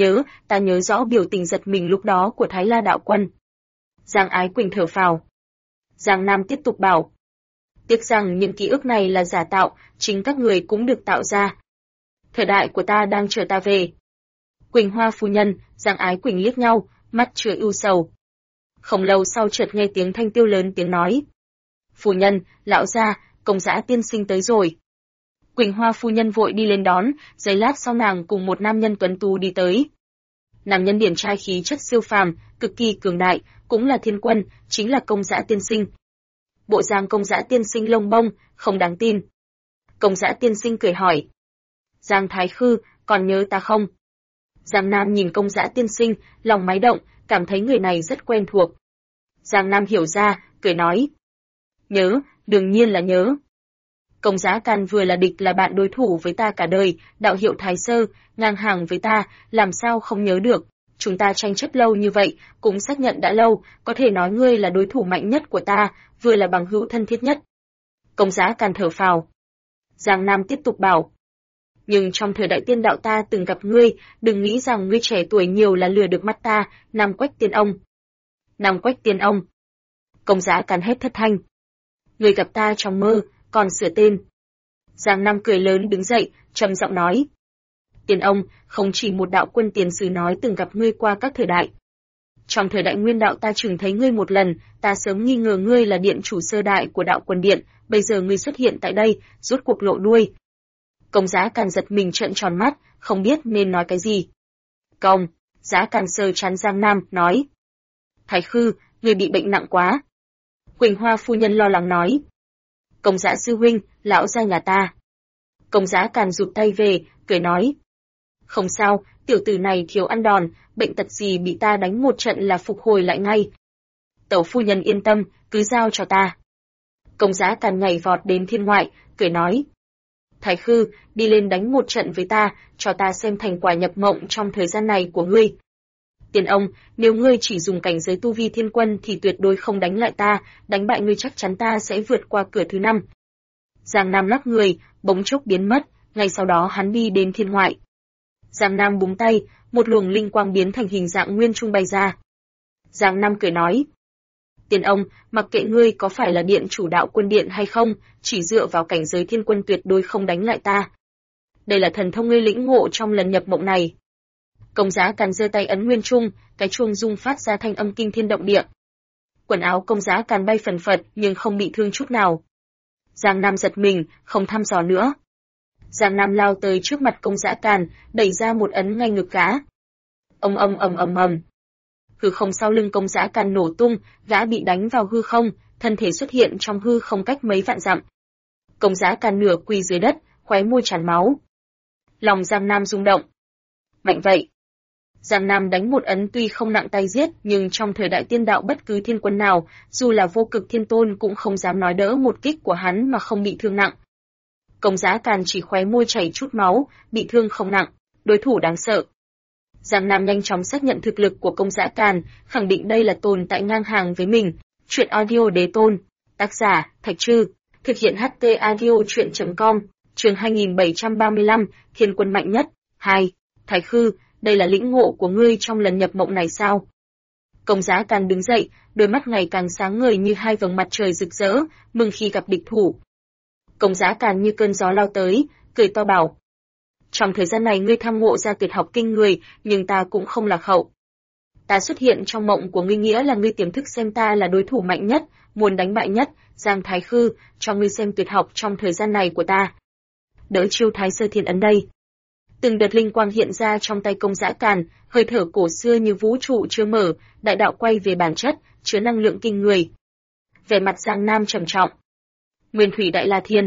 ta nhớ rõ biểu tình giật mình lúc đó của Thái La đạo quân. Giang Ái Quỳnh thở phào. Giang Nam tiếp tục bảo. Tiếc rằng những ký ức này là giả tạo, chính các người cũng được tạo ra. Thời đại của ta đang chờ ta về. Quỳnh Hoa phu nhân, Giang Ái Quỳnh liếc nhau, mắt chứa ưu sầu. Không lâu sau chợt nghe tiếng Thanh Tiêu lớn tiếng nói. Phu nhân, lão gia, Công Dã tiên sinh tới rồi. Quỳnh Hoa phu nhân vội đi lên đón, giây lát sau nàng cùng một nam nhân tuấn tú đi tới. Nam nhân điển trai khí chất siêu phàm, cực kỳ cường đại, cũng là thiên quân, chính là Công Dã tiên sinh. Bộ dạng Công Dã tiên sinh lông bông, không đáng tin. Công Dã tiên sinh cười hỏi. Giang Thái Khư, còn nhớ ta không? Giang Nam nhìn Công Dã tiên sinh, lòng máy động, cảm thấy người này rất quen thuộc. Giang Nam hiểu ra, cười nói. Nhớ, đương nhiên là nhớ. Công Dã Can vừa là địch là bạn đối thủ với ta cả đời, đạo hiệu Thái Sơ, ngang hàng với ta, làm sao không nhớ được. Chúng ta tranh chấp lâu như vậy, cũng xác nhận đã lâu, có thể nói ngươi là đối thủ mạnh nhất của ta, vừa là bằng hữu thân thiết nhất. Công Dã Can thở phào. Giang Nam tiếp tục bảo. Nhưng trong thời đại tiên đạo ta từng gặp ngươi, đừng nghĩ rằng ngươi trẻ tuổi nhiều là lừa được mắt ta, Nam Quách Tiên Ông. Nam Quách Tiên Ông. Công Dã Can hét thất thanh. Ngươi gặp ta trong mơ, còn sửa tên. Giang Nam cười lớn đứng dậy, trầm giọng nói. Tiên Ông, không chỉ một đạo quân tiền sử nói từng gặp ngươi qua các thời đại. Trong thời đại nguyên đạo ta chừng thấy ngươi một lần, ta sớm nghi ngờ ngươi là điện chủ sơ đại của đạo quân điện, bây giờ ngươi xuất hiện tại đây, rốt cuộc lộ đuôi. Công Giá Càn giật mình trợn tròn mắt, không biết nên nói cái gì. Công Giá Càn sờ trán Giang Nam, nói. Thái Khư, ngươi bị bệnh nặng quá. Quỳnh Hoa phu nhân lo lắng nói. Công Giá sư huynh, lão gia nhà ta. Công Giá Càn rụt tay về, cười nói. Không sao, tiểu tử này thiếu ăn đòn, bệnh tật gì bị ta đánh một trận là phục hồi lại ngay. Tẩu phu nhân yên tâm, cứ giao cho ta. Công Giá Càn nhảy vọt đến thiên ngoại, cười nói. Thái Khư, đi lên đánh một trận với ta, cho ta xem thành quả nhập mộng trong thời gian này của ngươi. Tiền ông, nếu ngươi chỉ dùng cảnh giới tu vi thiên quân thì tuyệt đối không đánh lại ta, đánh bại ngươi chắc chắn ta sẽ vượt qua cửa thứ 5. Giang Nam lắc người, bỗng chốc biến mất, ngay sau đó hắn đi đến thiên ngoại. Giang Nam búng tay, một luồng linh quang biến thành hình dạng nguyên trung bay ra. Giang Nam cười nói. Tiền ông, mặc kệ ngươi có phải là điện chủ đạo quân điện hay không, chỉ dựa vào cảnh giới thiên quân tuyệt đối không đánh lại ta. Đây là thần thông ngươi lĩnh ngộ trong lần nhập mộng này. Công Giá Càn giơ tay ấn nguyên trung, cái chuông rung phát ra thanh âm kinh thiên động địa. Quần áo Công Giá Càn bay phần phật nhưng không bị thương chút nào. Giang Nam giật mình, không thăm dò nữa. Giang Nam lao tới trước mặt Công Giá Càn, đẩy ra một ấn ngay ngực gã. Ầm. Hư không sau lưng Công Giá Càn nổ tung, gã bị đánh vào hư không, thân thể xuất hiện trong hư không cách mấy vạn dặm. Công Giá Càn nửa quỳ dưới đất, khóe môi tràn máu. Lòng Giang Nam rung động. Mạnh vậy. Giang Nam đánh một ấn tuy không nặng tay giết, nhưng trong thời đại tiên đạo bất cứ thiên quân nào, dù là vô cực thiên tôn cũng không dám nói đỡ một kích của hắn mà không bị thương nặng. Công Giá Càn chỉ khóe môi chảy chút máu, bị thương không nặng, đối thủ đáng sợ. Giang Nam nhanh chóng xác nhận thực lực của Công Giá Càn, khẳng định đây là tồn tại ngang hàng với mình. Truyện audio đế tôn, tác giả Thạch Trư, thực hiện HT audio truyện.com, chương 2735, thiên quân mạnh nhất. 2. Thái Khư, đây là lĩnh ngộ của ngươi trong lần nhập mộng này sao? Công Giá Càn đứng dậy, đôi mắt ngày càng sáng ngời như hai vầng mặt trời rực rỡ, mừng khi gặp địch thủ. Công Giá Càn như cơn gió lao tới, cười to bảo. Trong thời gian này ngươi tham ngộ ra tuyệt học kinh người, nhưng ta cũng không lạc hậu. Ta xuất hiện trong mộng của ngươi nghĩa là ngươi tiềm thức xem ta là đối thủ mạnh nhất, muốn đánh bại nhất, Giang Thái Khư, cho ngươi xem tuyệt học trong thời gian này của ta. Đỡ chiêu Thái Sơ Thiên ấn đây. Từng đợt linh quang hiện ra trong tay Công Giá Càn, hơi thở cổ xưa như vũ trụ chưa mở, đại đạo quay về bản chất, chứa năng lượng kinh người. Vẻ mặt Giang Nam trầm trọng. Nguyên Thủy Đại La Thiên.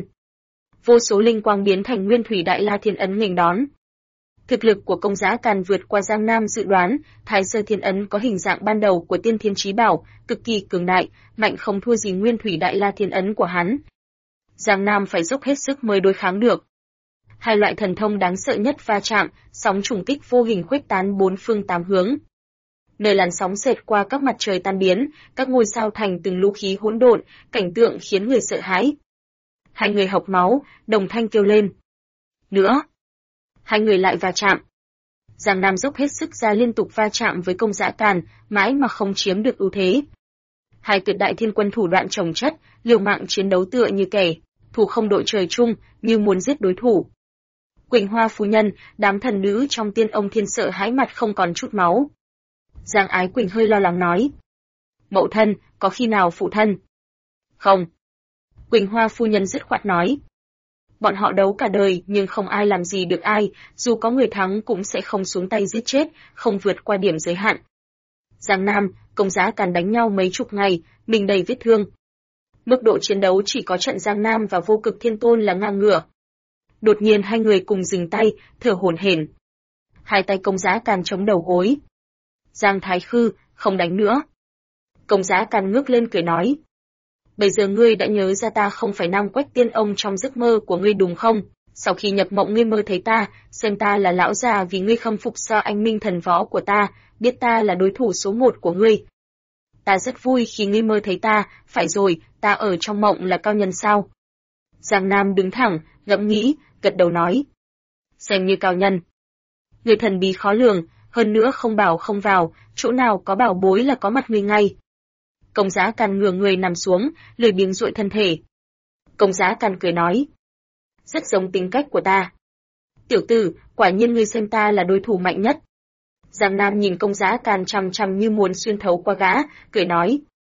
Vô số linh quang biến thành Nguyên Thủy Đại La Thiên ấn nghênh đón. Thực lực của Công Giá Càn vượt qua Giang Nam dự đoán, Thái Sơ Thiên ấn có hình dạng ban đầu của Tiên Thiên Chí Bảo, cực kỳ cường đại, mạnh không thua gì Nguyên Thủy Đại La Thiên ấn của hắn. Giang Nam phải dốc hết sức mới đối kháng được. Hai loại thần thông đáng sợ nhất va chạm, sóng trùng kích vô hình khuếch tán bốn phương tám hướng. Nơi làn sóng xẹt qua các mặt trời tan biến, các ngôi sao thành từng lũ khí hỗn độn, cảnh tượng khiến người sợ hãi. Hai người hộc máu, đồng thanh kêu lên. Nữa. Hai người lại va chạm. Giang Nam dốc hết sức ra liên tục va chạm với Công Giá Càn, mãi mà không chiếm được ưu thế. Hai tuyệt đại thiên quân thủ đoạn chồng chất, liều mạng chiến đấu tựa như kẻ thù không đội trời chung, như muốn giết đối thủ. Quỳnh Hoa phu nhân, đám thần nữ trong Tiên Ông Thiên sợ hãi mặt không còn chút máu. Giang Ái Quỳnh hơi lo lắng nói. Mậu thân, có khi nào phụ thân? Không. Quỳnh Hoa phu nhân dứt khoát nói. Bọn họ đấu cả đời nhưng không ai làm gì được ai, dù có người thắng cũng sẽ không xuống tay giết chết, không vượt qua điểm giới hạn. Giang Nam, Công Giá Càn đánh nhau mấy chục ngày, mình đầy vết thương. Mức độ chiến đấu chỉ có trận Giang Nam và Vô Cực Thiên Tôn là ngang ngửa. Đột nhiên hai người cùng dừng tay, thở hổn hển. Hai tay Công Giá Càn chống đầu gối. Giang Thái Khư, không đánh nữa. Công Giá Càn ngước lên cười nói. Bây giờ ngươi đã nhớ ra ta không phải Nam Quách Tiên Ông trong giấc mơ của ngươi đúng không? Sau khi nhập mộng ngươi mơ thấy ta, xem ta là lão già vì ngươi khâm phục do anh minh thần võ của ta, biết ta là đối thủ số 1 của ngươi. Ta rất vui khi ngươi mơ thấy ta, phải rồi, ta ở trong mộng là cao nhân sao? Giang Nam đứng thẳng, ngẫm nghĩ, gật đầu nói. Xem như cao nhân. Người thần bí khó lường, hơn nữa không bảo không vào, chỗ nào có bảo bối là có mặt ngươi ngay. Công Giá Càn ngửa người nằm xuống, lười biếng duỗi thân thể. Công Giá Càn cười nói. Rất giống tính cách của ta. Tiểu tử, quả nhiên ngươi xem ta là đối thủ mạnh nhất. Giang Nam nhìn Công Giá Càn chằm chằm như muốn xuyên thấu qua gã, cười nói.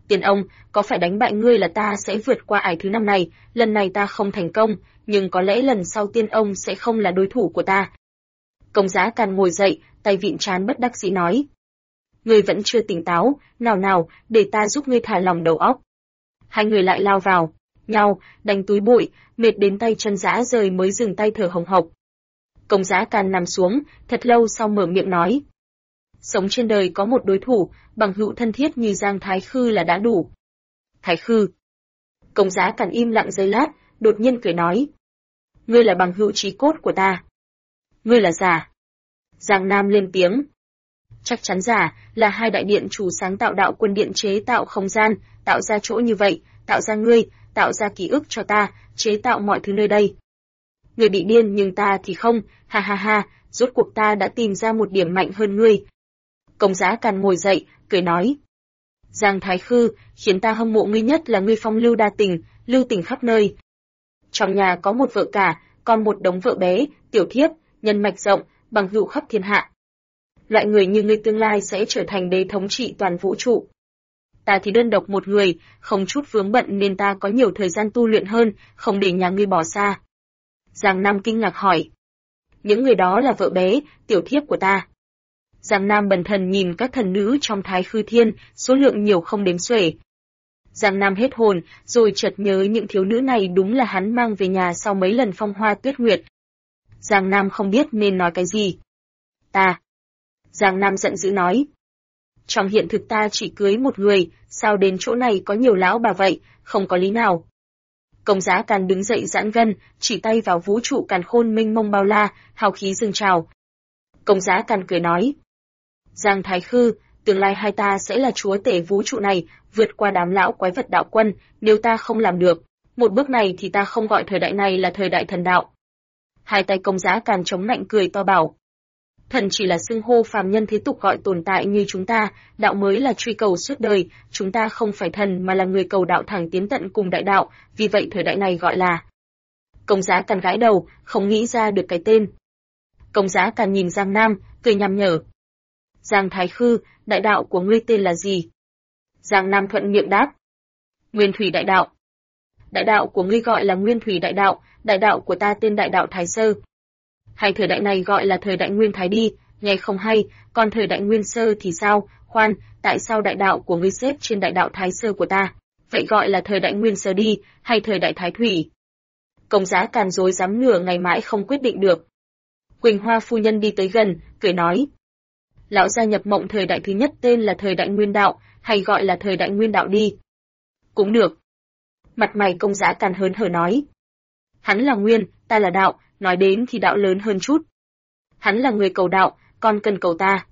Tiên ông, có phải đánh bại ngươi là ta sẽ vượt qua ải thứ 5 này, lần này ta không thành công, nhưng có lẽ lần sau tiên ông sẽ không là đối thủ của ta. Công Giá Càn ngồi dậy, tay vịn trán bất đắc dĩ nói. Ngươi vẫn chưa tỉnh táo, nào nào, để ta giúp ngươi thả lỏng đầu óc. Hai người lại lao vào nhau, đánh túi bụi, mệt đến tay chân rã rời mới dừng tay thở hồng hộc. Công Giá Càn nằm xuống, thật lâu sau mở miệng nói. Sống trên đời có một đối thủ, bằng hữu thân thiết như Giang Thái Khư là đã đủ. Thái Khư. Công Giá Càn im lặng giây lát, đột nhiên cười nói. Ngươi là bằng hữu chí cốt của ta. Ngươi là giả. Giang Nam lên tiếng. Chắc chắn giả, là hai đại điện chủ sáng tạo đạo quân điện chế tạo không gian, tạo ra chỗ như vậy, tạo ra ngươi, tạo ra ký ức cho ta, chế tạo mọi thứ nơi đây. Ngươi bị điên nhưng ta thì không, ha ha ha, rốt cuộc ta đã tìm ra một điểm mạnh hơn ngươi. Công Giá Càn ngồi dậy, cười nói. Giang Thái Khư, khiến ta hâm mộ ngươi nhất là ngươi phong lưu đa tình, lưu tình khắp nơi. Trong nhà có một vợ cả, còn một đống vợ bé, tiểu thiếp, nhân mạch rộng, bằng hữu khắp thiên hạ. Loại người như ngươi tương lai sẽ trở thành đế thống trị toàn vũ trụ. Ta thì đơn độc một người, không chút vướng bận nên ta có nhiều thời gian tu luyện hơn, không để nhà ngươi bỏ xa. Giang Nam kinh ngạc hỏi. Những người đó là vợ bé, tiểu thiếp của ta. Giang Nam bần thần nhìn các thần nữ trong Thái Khư Thiên, số lượng nhiều không đếm xuể. Giang Nam hết hồn, rồi chợt nhớ những thiếu nữ này đúng là hắn mang về nhà sau mấy lần phong hoa tuyết nguyệt. Giang Nam không biết nên nói cái gì. Ta. Giang Nam giận dữ nói. Trong hiện thực ta chỉ cưới một người, sao đến chỗ này có nhiều lão bà vậy, không có lý nào. Công Giá Càn đứng dậy giãn gân, chỉ tay vào vũ trụ càn khôn mênh mông bao la, hào khí dâng trào. Công Giá Càn cười nói. Giang Thái Khư, tương lai hai ta sẽ là chúa tể vũ trụ này, vượt qua đám lão quái vật đạo quân, nếu ta không làm được, một bước này thì ta không gọi thời đại này là thời đại thần đạo. Hai tay Công Giá Càn chống nạnh cười to bảo. Thần chỉ là xưng hô phàm nhân thế tục gọi tồn tại như chúng ta, đạo mới là truy cầu suốt đời, chúng ta không phải thần mà là người cầu đạo thẳng tiến tận cùng đại đạo, vì vậy thời đại này gọi là. Công Giá Càn gãi đầu, không nghĩ ra được cái tên. Công Giá Càn nhìn Giang Nam, cười nham nhở. Giang Thái Khư, đại đạo của ngươi tên là gì? Giang Nam thuận miệng đáp. Nguyên Thủy Đại Đạo. Đại đạo của ngươi gọi là Nguyên Thủy đại đạo của ta tên Đại Đạo Thái Sơ. Hai thời đại này gọi là thời đại Nguyên Thái đi, nghe không hay, còn thời đại Nguyên Sơ thì sao? Khoan, tại sao đại đạo của ngươi xếp trên Đại Đạo Thái Sơ của ta? Vậy gọi là thời đại Nguyên Sơ đi, hay thời đại Thái Thủy? Công Giá Càn rối rắm nửa ngày mãi không quyết định được. Quỳnh Hoa phu nhân đi tới gần, cười nói. Lão gia nhập mộng thời đại thứ nhất tên là thời đại Nguyên Đạo, hay gọi là thời đại Nguyên Đạo đi. Cũng được. Mặt mày Công Giá Càn hớn hở nói. Hắn là Nguyên, ta là Đạo, nói đến thì đạo lớn hơn chút. Hắn là người cầu đạo, còn cần cầu ta.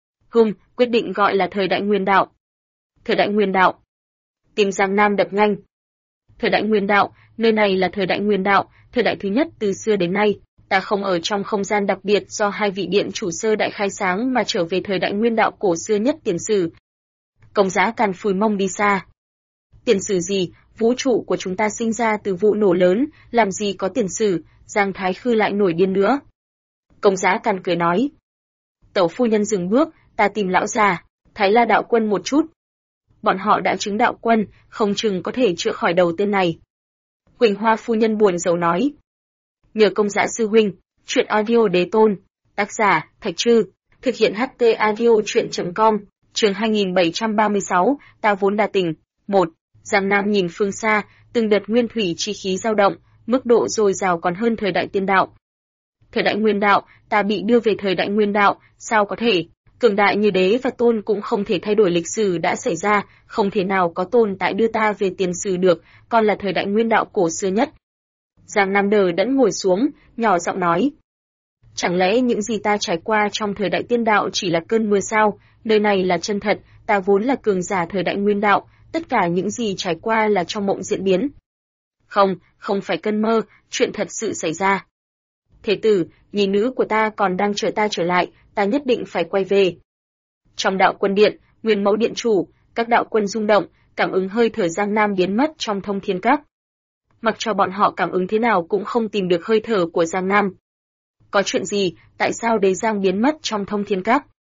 Quyết định gọi là thời đại Nguyên Đạo. Thời đại Nguyên Đạo. Tim Giang Nam đập nhanh. Thời đại Nguyên Đạo, nơi này là thời đại Nguyên Đạo, thời đại thứ nhất từ xưa đến nay. Ta không ở trong không gian đặc biệt do hai vị điện chủ sơ đại khai sáng mà trở về thời đại Nguyên Đạo cổ xưa nhất tiền sử. Công Giá Càn phủi mông đi xa. Tiền sử gì, vũ trụ của chúng ta sinh ra từ vụ nổ lớn, làm gì có tiền sử, Giang Thái Khư lại nổi điên nữa. Công Giá Càn cười nói. Tẩu phu nhân dừng bước, ta tìm lão già, Thái La đạo quân một chút. Bọn họ đã chứng đạo quân, không chừng có thể chữa khỏi đầu tên này. Quỳnh Hoa phu nhân buồn rầu nói. Nhờ Công Giá sư huynh, truyện audio đế tôn, tác giả, Thạch Trư, thực hiện HT audio truyện.com, chương 2736, ta vốn đa tình. 1. Giang Nam nhìn phương xa, từng đợt nguyên thủy chi khí dao động, mức độ dồi dào còn hơn thời đại tiên đạo. Thời đại Nguyên Đạo, ta bị đưa về thời đại Nguyên Đạo, sao có thể? Cường đại như đế và tôn cũng không thể thay đổi lịch sử đã xảy ra, không thể nào có tồn tại đưa ta về tiền sử được, còn là thời đại Nguyên Đạo cổ xưa nhất. Giang Nam đờ đẫn ngồi xuống, nhỏ giọng nói. Chẳng lẽ những gì ta trải qua trong thời đại tiên đạo chỉ là cơn mưa sao? Nơi này là chân thật, ta vốn là cường giả thời đại Nguyên Đạo, tất cả những gì trải qua là trong mộng diễn biến. Không phải cơn mơ, chuyện thật sự xảy ra. Thế tử, nhi nữ của ta còn đang chờ ta trở lại, ta nhất định phải quay về. Trong đạo quân điện, Nguyên Mẫu điện chủ, các đạo quân rung động, cảm ứng hơi thở Giang Nam biến mất trong Thông Thiên Các. Mặc cho bọn họ cảm ứng thế nào cũng không tìm được hơi thở của Giang Nam. Có chuyện gì, tại sao đế Giang biến mất trong Thông Thiên Các?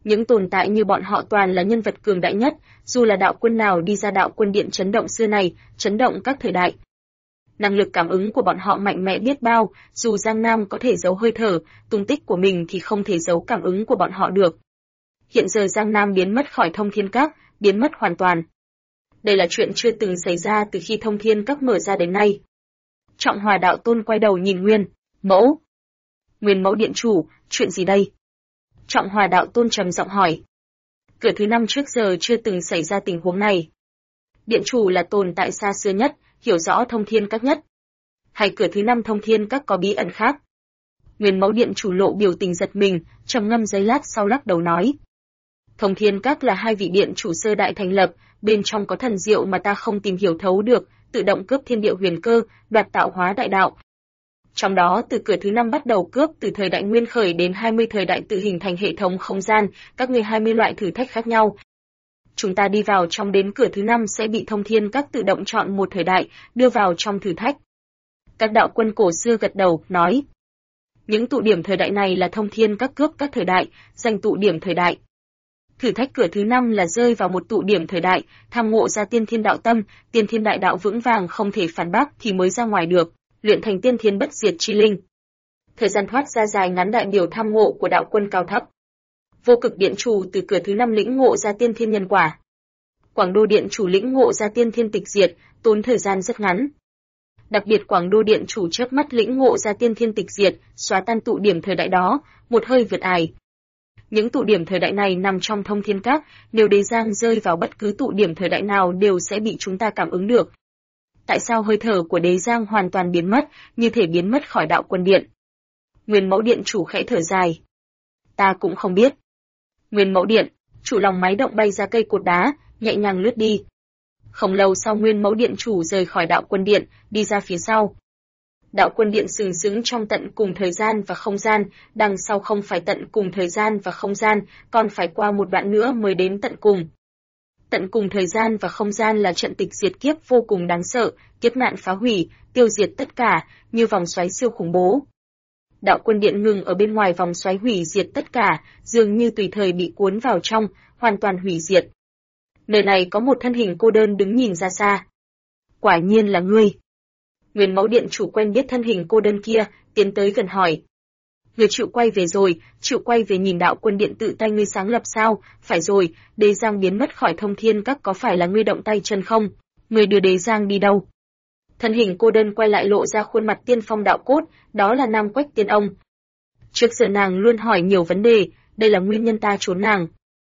Những tồn tại như bọn họ toàn là nhân vật cường đại nhất, dù là đạo quân nào đi ra đạo quân điện chấn động xưa này, chấn động các thời đại. Năng lực cảm ứng của bọn họ mạnh mẽ biết bao, dù Giang Nam có thể giấu hơi thở, tung tích của mình thì không thể giấu cảm ứng của bọn họ được. Hiện giờ Giang Nam biến mất khỏi Thông Thiên Các, biến mất hoàn toàn. Đây là chuyện chưa từng xảy ra từ khi Thông Thiên Các mở ra đến nay. Trọng Hòa đạo tôn quay đầu nhìn Nguyên Mẫu. Nguyên Mẫu điện chủ, chuyện gì đây? Trọng Hòa đạo tôn trầm giọng hỏi. Cửa thứ 5 trước giờ chưa từng xảy ra tình huống này. Điện chủ là tồn tại xa xưa nhất, hiểu rõ Thông Thiên Các nhất. Hay cửa thứ 5 Thông Thiên Các có bí ẩn khác? Nguyên Mẫu điện chủ lộ biểu tình giật mình, trầm ngâm giây lát sau lắc đầu nói. Thông Thiên Các là 2 vị điện chủ sơ đại thành lập, bên trong có thần diệu mà ta không tìm hiểu thấu được, tự động cướp thiên địa huyền cơ, đoạt tạo hóa đại đạo. Trong đó từ cửa thứ 5 bắt đầu cướp từ thời đại nguyên khởi đến 20 thời đại tự hình thành hệ thống không gian, các ngươi 20 loại thử thách khác nhau. Chúng ta đi vào trong đến cửa thứ 5 sẽ bị Thông Thiên Các tự động chọn một thời đại, đưa vào trong thử thách. Các đạo quân cổ xưa gật đầu, nói. Những tụ điểm thời đại này là Thông Thiên Các cướp các thời đại, giành tụ điểm thời đại. Thử thách cửa thứ 5 là rơi vào một tụ điểm thời đại, tham ngộ ra tiên thiên đạo tâm, tiên thiên đại đạo vững vàng không thể phản bác thì mới ra ngoài được, luyện thành tiên thiên bất diệt chi linh. Thời gian thoát ra dài ngắn đại biểu tham ngộ của đạo quân cao thấp. Vô Cực điện chủ từ cửa thứ 5 lĩnh ngộ ra tiên thiên nhân quả. Quảng Đô điện chủ lĩnh ngộ ra tiên thiên tịch diệt, tốn thời gian rất ngắn. Đặc biệt Quảng Đô điện chủ chớp mắt lĩnh ngộ ra tiên thiên tịch diệt, xóa tan tụ điểm thời đại đó, một hơi vượt ải. Những tụ điểm thời đại này nằm trong Thông Thiên Các, nếu Đế Giang rơi vào bất cứ tụ điểm thời đại nào đều sẽ bị chúng ta cảm ứng được. Tại sao hơi thở của Đế Giang hoàn toàn biến mất, như thể biến mất khỏi đạo quân điện? Nguyên Mẫu điện chủ khẽ thở dài. Ta cũng không biết. Nguyên Mẫu điện, chủ lòng máy động bay ra cây cột đá, nhẹ nhàng lướt đi. Không lâu sau Nguyên Mẫu điện chủ rời khỏi đạo quân điện, đi ra phía sau. Đạo quân điện sừng sững trong tận cùng thời gian và không gian, đằng sau không phải tận cùng thời gian và không gian, còn phải qua một đoạn nữa mới đến tận cùng. Tận cùng thời gian và không gian là trận tịch diệt kiếp vô cùng đáng sợ, kiếp nạn phá hủy, tiêu diệt tất cả, như vòng xoáy siêu khủng bố. Đạo quân điện ngừng ở bên ngoài vòng xoáy hủy diệt tất cả, dường như tùy thời bị cuốn vào trong, hoàn toàn hủy diệt. Nơi này có một thân hình cô đơn đứng nhìn ra xa. Quả nhiên là ngươi. Nguyên Mẫu điện chủ quen biết thân hình cô đơn kia, tiến tới gần hỏi. Ngươi chịu quay về rồi, chịu quay về nhìn đạo quân điện tự tay ngươi sáng lập sao? Phải rồi, Đế Giang biến mất khỏi Thông Thiên Các có phải là ngươi động tay chân không? Ngươi đưa Đế Giang đi đâu? Thân hình cô đơn quay lại lộ ra khuôn mặt tiên phong đạo cốt, đó là Nam Quách Tiên Ông. Trước giờ nàng luôn hỏi nhiều vấn đề, đây là nguyên nhân ta trốn nàng.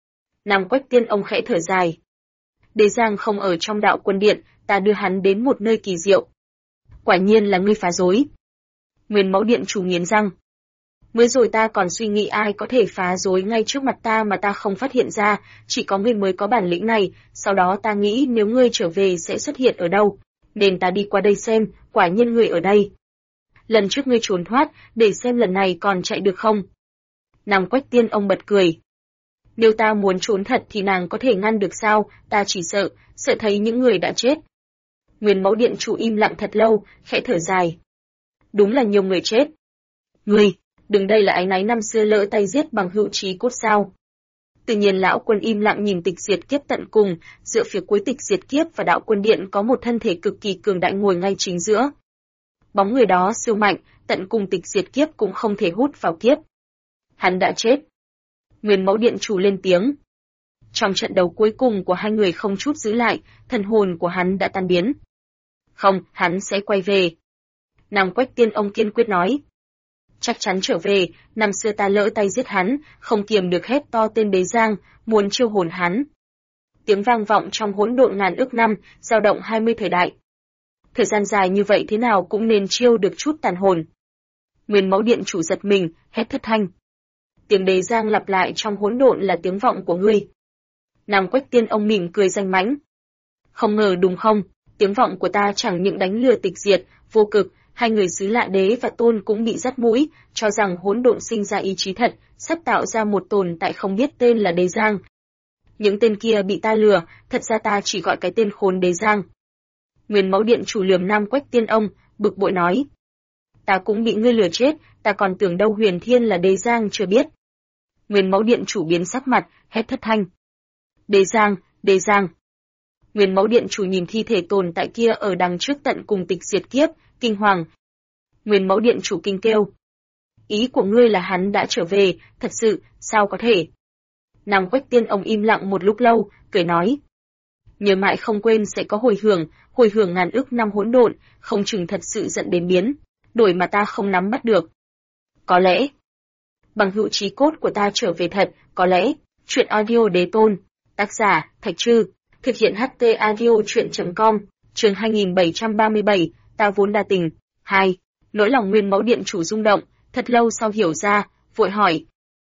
Nam Quách Tiên Ông khẽ thở dài. Đế Giang không ở trong đạo quân điện, ta đưa hắn đến một nơi kỳ diệu. Quả nhiên là ngươi phá rối. Nguyên Mẫu điện chủ nghiến răng. Mới rồi ta còn suy nghĩ ai có thể phá rối ngay trước mặt ta mà ta không phát hiện ra, chỉ có ngươi mới có bản lĩnh này, sau đó ta nghĩ nếu ngươi trở về sẽ xuất hiện ở đâu, nên ta đi qua đây xem, quả nhiên ngươi ở đây. Lần trước ngươi trốn thoát, để xem lần này còn chạy được không. Nam Quách Tiên Ông bật cười. Nếu ta muốn trốn thật thì nàng có thể ngăn được sao, ta chỉ sợ thấy những người đã chết. Nguyên Mẫu điện chủ im lặng thật lâu, khẽ thở dài. Đúng là nhiều người chết. Ngươi, đừng đây là áy náy năm xưa lỡ tay giết bằng hữu chí cốt sao. Tự nhiên lão quân im lặng nhìn tịch diệt kiếp tận cùng, dựa phía cuối tịch diệt kiếp và đạo quân điện có một thân thể cực kỳ cường đại ngồi ngay chính giữa. Bóng người đó siêu mạnh, tận cùng tịch diệt kiếp cũng không thể hút vào kiếp. Hắn đã chết. Nguyên Mẫu điện chủ lên tiếng. Trong trận đấu cuối cùng của hai người không chút giữ lại, thần hồn của hắn đã tan biến. Không, hắn sẽ quay về. Nam Quách Tiên Ông kiên quyết nói. Chắc chắn trở về, năm xưa ta lỡ tay giết hắn, không kiềm được hét to tên Đế Giang, muốn chiêu hồn hắn. Tiếng vang vọng trong hỗn độn ngàn ước năm, dao động 20 thời đại. Thời gian dài như vậy thế nào cũng nên chiêu được chút tàn hồn. Nguyên Mẫu điện chủ giật mình, hét thất thanh. Tiếng Đế Giang lặp lại trong hỗn độn là tiếng vọng của ngươi. Nam Quách Tiên Ông mỉm cười danh mãnh. Không ngờ đúng không, tiếng vọng của ta chẳng những đánh lừa tịch diệt, Vô Cực, hai người xứ Lạ Đế và Tôn cũng bị dắt mũi, cho rằng hỗn độn sinh ra ý chí thật, sắp tạo ra một tồn tại không biết tên là Đế Giang. Những tên kia bị ta lừa, thật ra ta chỉ gọi cái tên khốn Đế Giang. Nguyên Mẫu điện chủ lườm Nam Quách Tiên Ông, bực bội nói. Ta cũng bị ngươi lừa chết, ta còn tưởng đâu Huyền Thiên là Đế Giang chưa biết. Nguyên Mẫu Điện chủ biến sắc mặt, hét thất thanh. Đế Giang. Nguyên Mẫu Điện chủ nhìn thi thể tồn tại kia ở đằng trước tận cùng tịch diệt kiếp, kinh hoàng. Nguyên Mẫu Điện chủ kinh kêu. Ý của ngươi là hắn đã trở về, thật sự, sao có thể? Nam Quách Tiên ông im lặng một lúc lâu, cười nói. Nhớ mãi không quên sẽ có hồi hưởng ngàn ức năm hỗn độn, không chừng thật sự dẫn đến biến đổi mà ta không nắm bắt được. Có lẽ, bằng hữu chí cốt của ta trở về thật, có lẽ, truyện audio đế tôn, tác giả, Thạch Trư, thực hiện HT audio truyện.com, chương 2737, ta vốn đa tình, 2, nỗi lòng Nguyên Mẫu Điện chủ rung động, thật lâu sau hiểu ra, vội hỏi.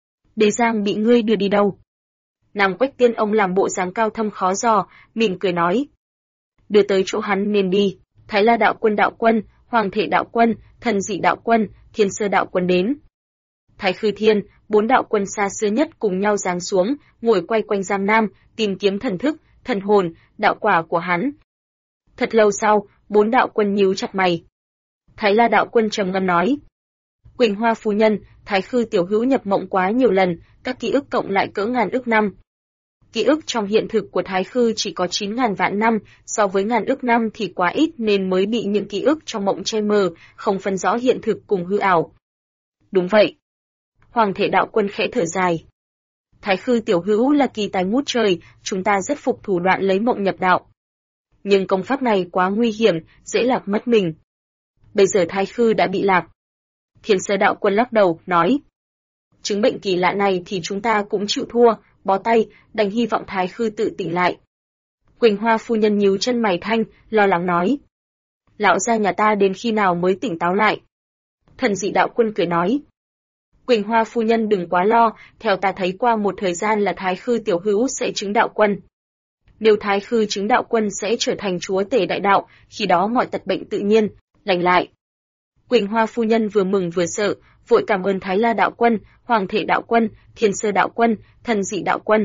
Đế Giang bị ngươi đưa đi đâu? Nam Quách Tiên ông làm bộ dáng cao thâm khó dò, mỉm cười nói. Đưa tới chỗ hắn nên đi, Thái La đạo quân, Hoàng thể đạo quân, Thần dị đạo quân, Thiên Sơ đạo quân đến. Thái Khư Thiên, 4 đạo quân xa xưa nhất cùng nhau giáng xuống, ngồi quay quanh Giang Nam, tìm kiếm thần thức, thần hồn, đạo quả của hắn. Thật lâu sau, 4 đạo quân nhíu chặt mày. Thái La đạo quân trầm ngâm nói. Quỳnh Hoa phu nhân, Thái Khư tiểu hữu nhập mộng quá nhiều lần, các ký ức cộng lại cỡ ngàn ức năm. Ký ức trong hiện thực của Thái Khư chỉ có 9.000 vạn năm, so với ngàn ức năm thì quá ít nên mới bị những ký ức trong mộng che mờ, không phân rõ hiện thực cùng hư ảo. Đúng vậy. Hoàng thể đạo quân khẽ thở dài. Thái Khư tiểu hữu là kỳ tài ngút trời, chúng ta rất phục thủ đoạn lấy mộng nhập đạo. Nhưng công pháp này quá nguy hiểm, dễ lạc mất mình. Bây giờ Thái Khư đã bị lạc. Thiên Sơ đạo quân lắc đầu, nói. Chứng bệnh kỳ lạ này thì chúng ta cũng chịu thua, bó tay, đành hy vọng Thái Khư tự tỉnh lại. Quỳnh Hoa phu nhân nhíu chân mày thanh, lo lắng nói. Lão gia nhà ta đến khi nào mới tỉnh táo lại? Thần dị đạo quân cười nói. Quỳnh Hoa phu nhân đừng quá lo, theo ta thấy qua một thời gian là Thái Khư tiểu hữu sẽ chứng đạo quân. Nếu Thái Khư chứng đạo quân sẽ trở thành chúa tể đại đạo, khi đó mọi tật bệnh tự nhiên, lành lại. Quỳnh Hoa phu nhân vừa mừng vừa sợ, vội cảm ơn Thái La đạo quân, Hoàng thể đạo quân, Thiên Sơ đạo quân, Thần dị đạo quân.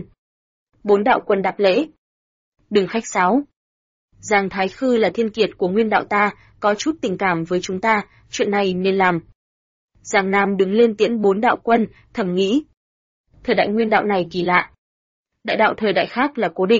4 đạo quân đáp lễ. Đừng khách sáo. Giang Thái Khư là thiên kiệt của nguyên đạo ta, có chút tình cảm với chúng ta, chuyện này nên làm. Giang Nam đứng lên tiễn 4 đạo quân, thầm nghĩ. Thời đại nguyên đạo này kỳ lạ. Đại đạo thời đại khác là cố định.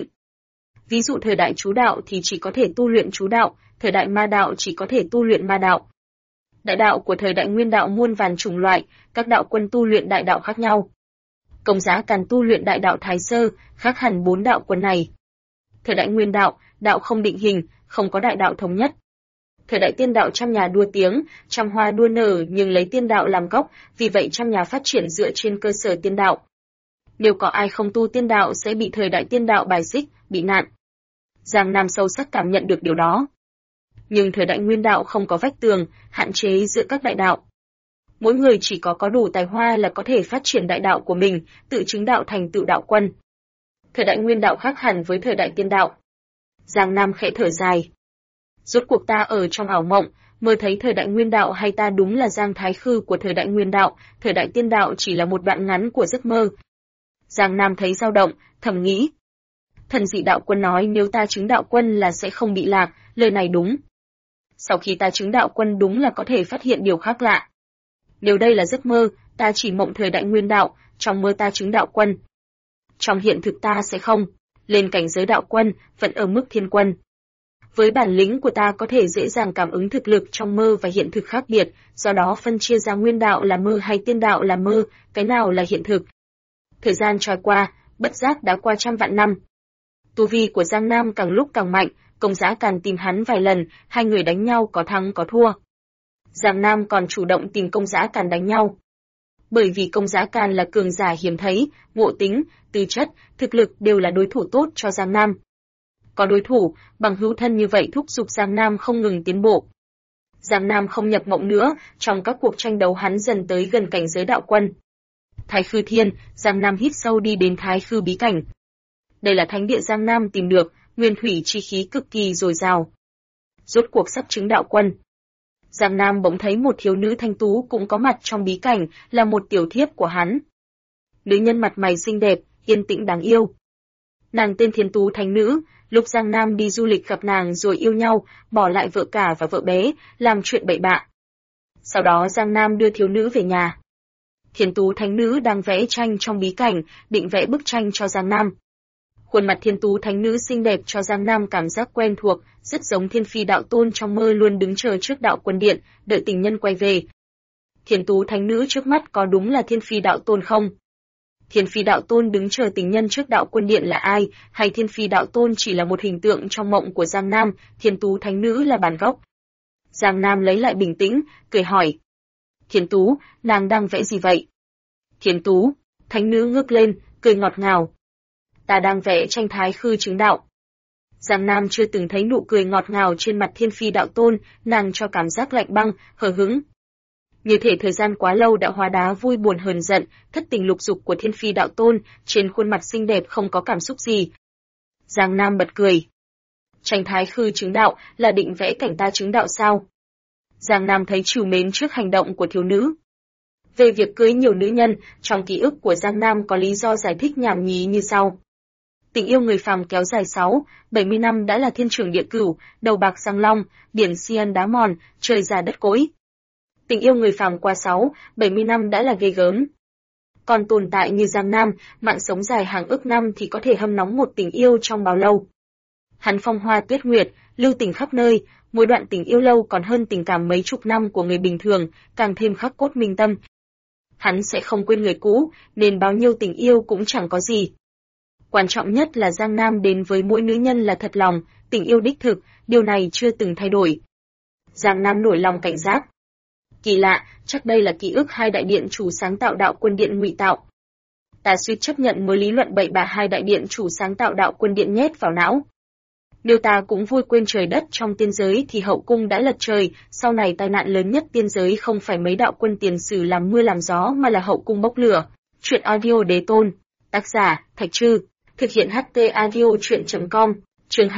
Ví dụ thời đại chú đạo thì chỉ có thể tu luyện chú đạo, thời đại ma đạo chỉ có thể tu luyện ma đạo. Đại đạo của thời đại nguyên đạo muôn vàn chủng loại, các đạo quân tu luyện đại đạo khác nhau. Công Giá Càn tu luyện đại đạo Thái Sơ, khác hẳn 4 đạo quân này. Thời đại nguyên đạo, đạo không định hình, không có đại đạo thống nhất. Thời đại tiên đạo trăm nhà đua tiếng, trăm hoa đua nở nhưng lấy tiên đạo làm gốc, vì vậy trăm nhà phát triển dựa trên cơ sở tiên đạo. Nếu có ai không tu tiên đạo sẽ bị thời đại tiên đạo bài xích, bị nạn. Giang Nam sâu sắc cảm nhận được điều đó. Nhưng thời đại nguyên đạo không có vách tường, hạn chế giữa các đại đạo. Mỗi người chỉ có đủ tài hoa là có thể phát triển đại đạo của mình, tự chứng đạo thành tựu đạo quân. Thời đại nguyên đạo khác hẳn với thời đại tiên đạo. Giang Nam khẽ thở dài. Rốt cuộc ta ở trong ảo mộng, mơ thấy thời đại nguyên đạo hay ta đúng là Giang Thái Khư của thời đại nguyên đạo, thời đại tiên đạo chỉ là một đoạn ngắn của giấc mơ. Giang Nam thấy dao động, thầm nghĩ. Thần dị đạo quân nói nếu ta chứng đạo quân là sẽ không bị lạc, lời này đúng. Sau khi ta chứng đạo quân đúng là có thể phát hiện điều khác lạ. Nếu đây là giấc mơ, ta chỉ mộng thời đại nguyên đạo, trong mơ ta chứng đạo quân. Trong hiện thực ta sẽ không, lên cảnh giới đạo quân, vẫn ở mức thiên quân. Với bản lĩnh của ta có thể dễ dàng cảm ứng thực lực trong mơ và hiện thực khác biệt, do đó phân chia ra nguyên đạo là mơ hay tiên đạo là mơ, cái nào là hiện thực. Thời gian trôi qua, bất giác đã qua trăm vạn năm. Tu vi của Giang Nam càng lúc càng mạnh, Công Giá Càn tìm hắn vài lần, hai người đánh nhau có thắng có thua. Giang Nam còn chủ động tìm Công Giá Càn đánh nhau. Bởi vì Công Giá Càn là cường giả hiếm thấy, ngộ tính, tư chất, thực lực đều là đối thủ tốt cho Giang Nam. Có đối thủ, bằng hữu thân như vậy thúc giục Giang Nam không ngừng tiến bộ. Giang Nam không nhập mộng nữa, trong các cuộc tranh đấu hắn dần tới gần cảnh giới đạo quân. Thái Khư Thiên, Giang Nam hít sâu đi đến Thái Khư bí cảnh. Đây là thánh địa Giang Nam tìm được, nguyên thủy chi khí cực kỳ dồi dào. Rốt cuộc sắp chứng đạo quân. Giang Nam bỗng thấy một thiếu nữ thanh tú cũng có mặt trong bí cảnh, là một tiểu thiếp của hắn. Nữ nhân mặt mày xinh đẹp, yên tĩnh đáng yêu. Nàng tên Thiên Tú Thánh Nữ, lúc Giang Nam đi du lịch gặp nàng rồi yêu nhau, bỏ lại vợ cả và vợ bé, làm chuyện bậy bạ. Sau đó Giang Nam đưa thiếu nữ về nhà. Thiền Tú Thánh Nữ đang vẽ tranh trong bí cảnh, định vẽ bức tranh cho Giang Nam. Khuôn mặt Thiên Tú Thánh Nữ xinh đẹp cho Giang Nam cảm giác quen thuộc, rất giống Thiên Phi Đạo Tôn trong mơ luôn đứng chờ trước Đạo Quân Điện, đợi tình nhân quay về. Thiên Tú Thánh Nữ trước mắt có đúng là Thiên Phi Đạo Tôn không? Thiên Phi Đạo Tôn đứng chờ tình nhân trước Đạo Quân Điện là ai, hay Thiên Phi Đạo Tôn chỉ là một hình tượng trong mộng của Giang Nam, Thiên Tú Thánh Nữ là bản gốc? Giang Nam lấy lại bình tĩnh, cười hỏi. Thiên Tú, nàng đang vẽ gì vậy? Thiên Tú, Thánh Nữ ngước lên, cười ngọt ngào. Ta đang vẽ tranh Thái Khư chứng đạo. Giang Nam chưa từng thấy nụ cười ngọt ngào trên mặt Thiên Phi Đạo Tôn, nàng cho cảm giác lạnh băng, hờ hững. Như thể thời gian quá lâu đã hóa đá vui buồn hờn giận, thất tình lục dục của Thiên Phi Đạo Tôn, trên khuôn mặt xinh đẹp không có cảm xúc gì. Giang Nam bật cười. Tranh Thái Khư chứng đạo là định vẽ cảnh ta chứng đạo sao? Giang Nam thấy trìu mến trước hành động của thiếu nữ. Về việc cưới nhiều nữ nhân, trong ký ức của Giang Nam có lý do giải thích nhảm nhí như sau. Tình yêu người phàm kéo dài 70 năm đã là thiên trường địa cửu, đầu bạc răng long, biển xiên đá mòn, trời già đất cỗi. Tình yêu người phàm qua 70 năm đã là ghê gớm. Còn tồn tại như Giang Nam, mạng sống dài hàng ức năm thì có thể hâm nóng một tình yêu trong bao lâu. Hắn phong hoa tuyết nguyệt, lưu tình khắp nơi, mỗi đoạn tình yêu lâu còn hơn tình cảm mấy chục năm của người bình thường, càng thêm khắc cốt minh tâm. Hắn sẽ không quên người cũ, nên bao nhiêu tình yêu cũng chẳng có gì. Quan trọng nhất là Giang Nam đến với mỗi nữ nhân là thật lòng, tình yêu đích thực, điều này chưa từng thay đổi. Giang Nam nổi lòng cảnh giác. Kỳ lạ, chắc đây là ký ức hai đại điện chủ sáng tạo Đạo Quân Điện ngụy tạo. Ta suýt chấp nhận mới lý luận bậy bạ hai đại điện chủ sáng tạo Đạo Quân Điện nhét vào não. Nếu ta cũng vui quên trời đất trong tiên giới thì hậu cung đã lật trời, sau này tai nạn lớn nhất tiên giới không phải mấy đạo quân tiền sử làm mưa làm gió mà là hậu cung bốc lửa. Truyện audio Đế Tôn, tác giả Thạch Trư, thực hiện HT audio truyện.com, chương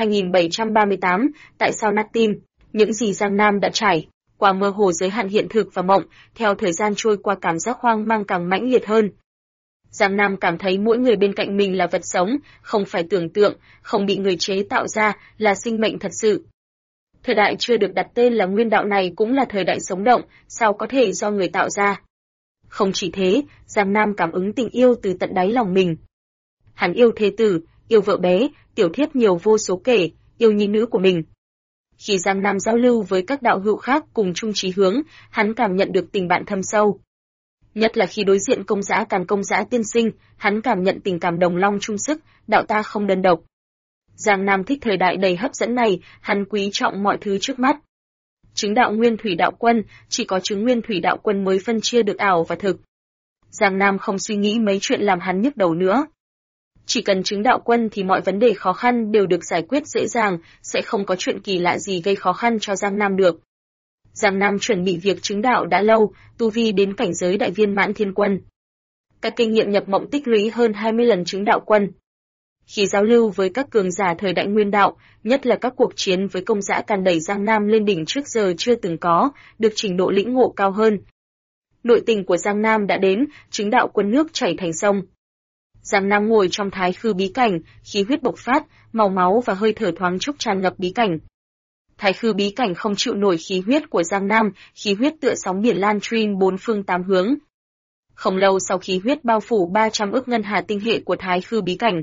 2738, tại sao nát tim, những gì Giang Nam đã trải, qua mơ hồ giới hạn hiện thực và mộng, theo thời gian trôi qua cảm giác hoang mang càng mãnh liệt hơn. Giang Nam cảm thấy mỗi người bên cạnh mình là vật sống, không phải tưởng tượng, không bị người chế tạo ra, là sinh mệnh thật sự. Thời đại chưa được đặt tên là nguyên đạo này cũng là thời đại sống động, sao có thể do người tạo ra. Không chỉ thế, Giang Nam cảm ứng tình yêu từ tận đáy lòng mình. Hắn yêu thê tử, yêu vợ bé, tiểu thiếp nhiều vô số kể, yêu nhi nữ của mình. Khi Giang Nam giao lưu với các đạo hữu khác cùng chung chí hướng, hắn cảm nhận được tình bạn thâm sâu. Nhất là khi đối diện công dã Càn Công Dã tiên sinh, hắn cảm nhận tình cảm đồng long chung sức, đạo ta không đơn độc. Giang Nam thích thời đại đầy hấp dẫn này, hắn quý trọng mọi thứ trước mắt. Chứng đạo Nguyên Thủy Đạo Quân, chỉ có chứng Nguyên Thủy Đạo Quân mới phân chia được ảo và thực. Giang Nam không suy nghĩ mấy chuyện làm hắn nhức đầu nữa. Chỉ cần chứng đạo quân thì mọi vấn đề khó khăn đều được giải quyết dễ dàng, sẽ không có chuyện kỳ lạ gì gây khó khăn cho Giang Nam được. Giang Nam chuẩn bị việc chứng đạo đã lâu, tu vi đến cảnh giới đại viên mãn thiên quân. Các kinh nghiệm nhập mộng tích lũy hơn 20 lần chứng đạo quân. Khi giao lưu với các cường giả thời đại nguyên đạo, nhất là các cuộc chiến với công dã Càn đẩy Giang Nam lên đỉnh trước giờ chưa từng có, được trình độ lĩnh ngộ cao hơn. Nội tình của Giang Nam đã đến, chứng đạo quân nước chảy thành sông. Giang Nam ngồi trong Thái Khư bí cảnh, khí huyết bộc phát, màu máu và hơi thở thoáng chốc tràn ngập bí cảnh. Thái Khư bí cảnh không chịu nổi khí huyết của Giang Nam, khí huyết tựa sóng biển lan truyền bốn phương tám hướng. Không lâu sau khí huyết bao phủ 300 ức ngân hà tinh hệ của Thái Khư bí cảnh.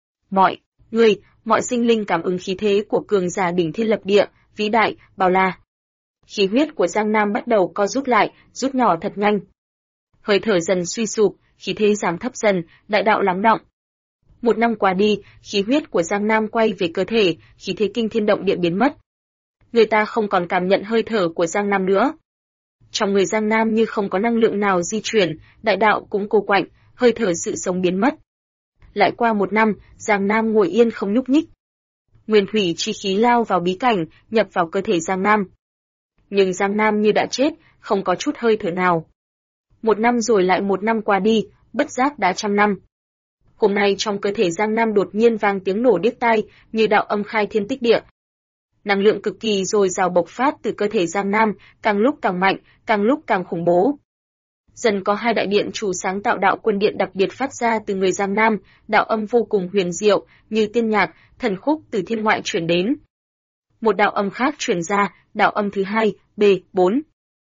Mọi sinh linh cảm ứng khí thế của cường giả đỉnh thiên lập địa, vĩ đại, bao la. Khí huyết của Giang Nam bắt đầu co rút lại, rút nhỏ thật nhanh. Hơi thở dần suy sụp, khí thế giảm thấp dần, đại đạo lắng đọng. Một năm qua đi, khí huyết của Giang Nam quay về cơ thể, khí thế kinh thiên động địa biến mất. Người ta không còn cảm nhận hơi thở của Giang Nam nữa. Trong người Giang Nam như không có năng lượng nào di chuyển, đại đạo cũng cô quạnh, hơi thở sự sống biến mất. Lại qua một năm, Giang Nam ngồi yên không nhúc nhích. Nguyên thủy chi khí lao vào bí cảnh, nhập vào cơ thể Giang Nam. Nhưng Giang Nam như đã chết, không có chút hơi thở nào. Một năm rồi lại một năm qua đi, bất giác đã 100 năm. Hôm nay trong cơ thể Giang Nam đột nhiên vang tiếng nổ điếc tai, như đạo âm khai thiên tích địa. Năng lượng cực kỳ dồi dào bộc phát từ cơ thể Giang Nam, càng lúc càng mạnh, càng lúc càng khủng bố. Dần có hai đại điện chủ sáng tạo Đạo Quân Điện đặc biệt phát ra từ người Giang Nam, đạo âm vô cùng huyền diệu, như tiên nhạc, thần khúc từ thiên ngoại chuyển đến. Một đạo âm khác truyền ra, đạo âm thứ hai, B4.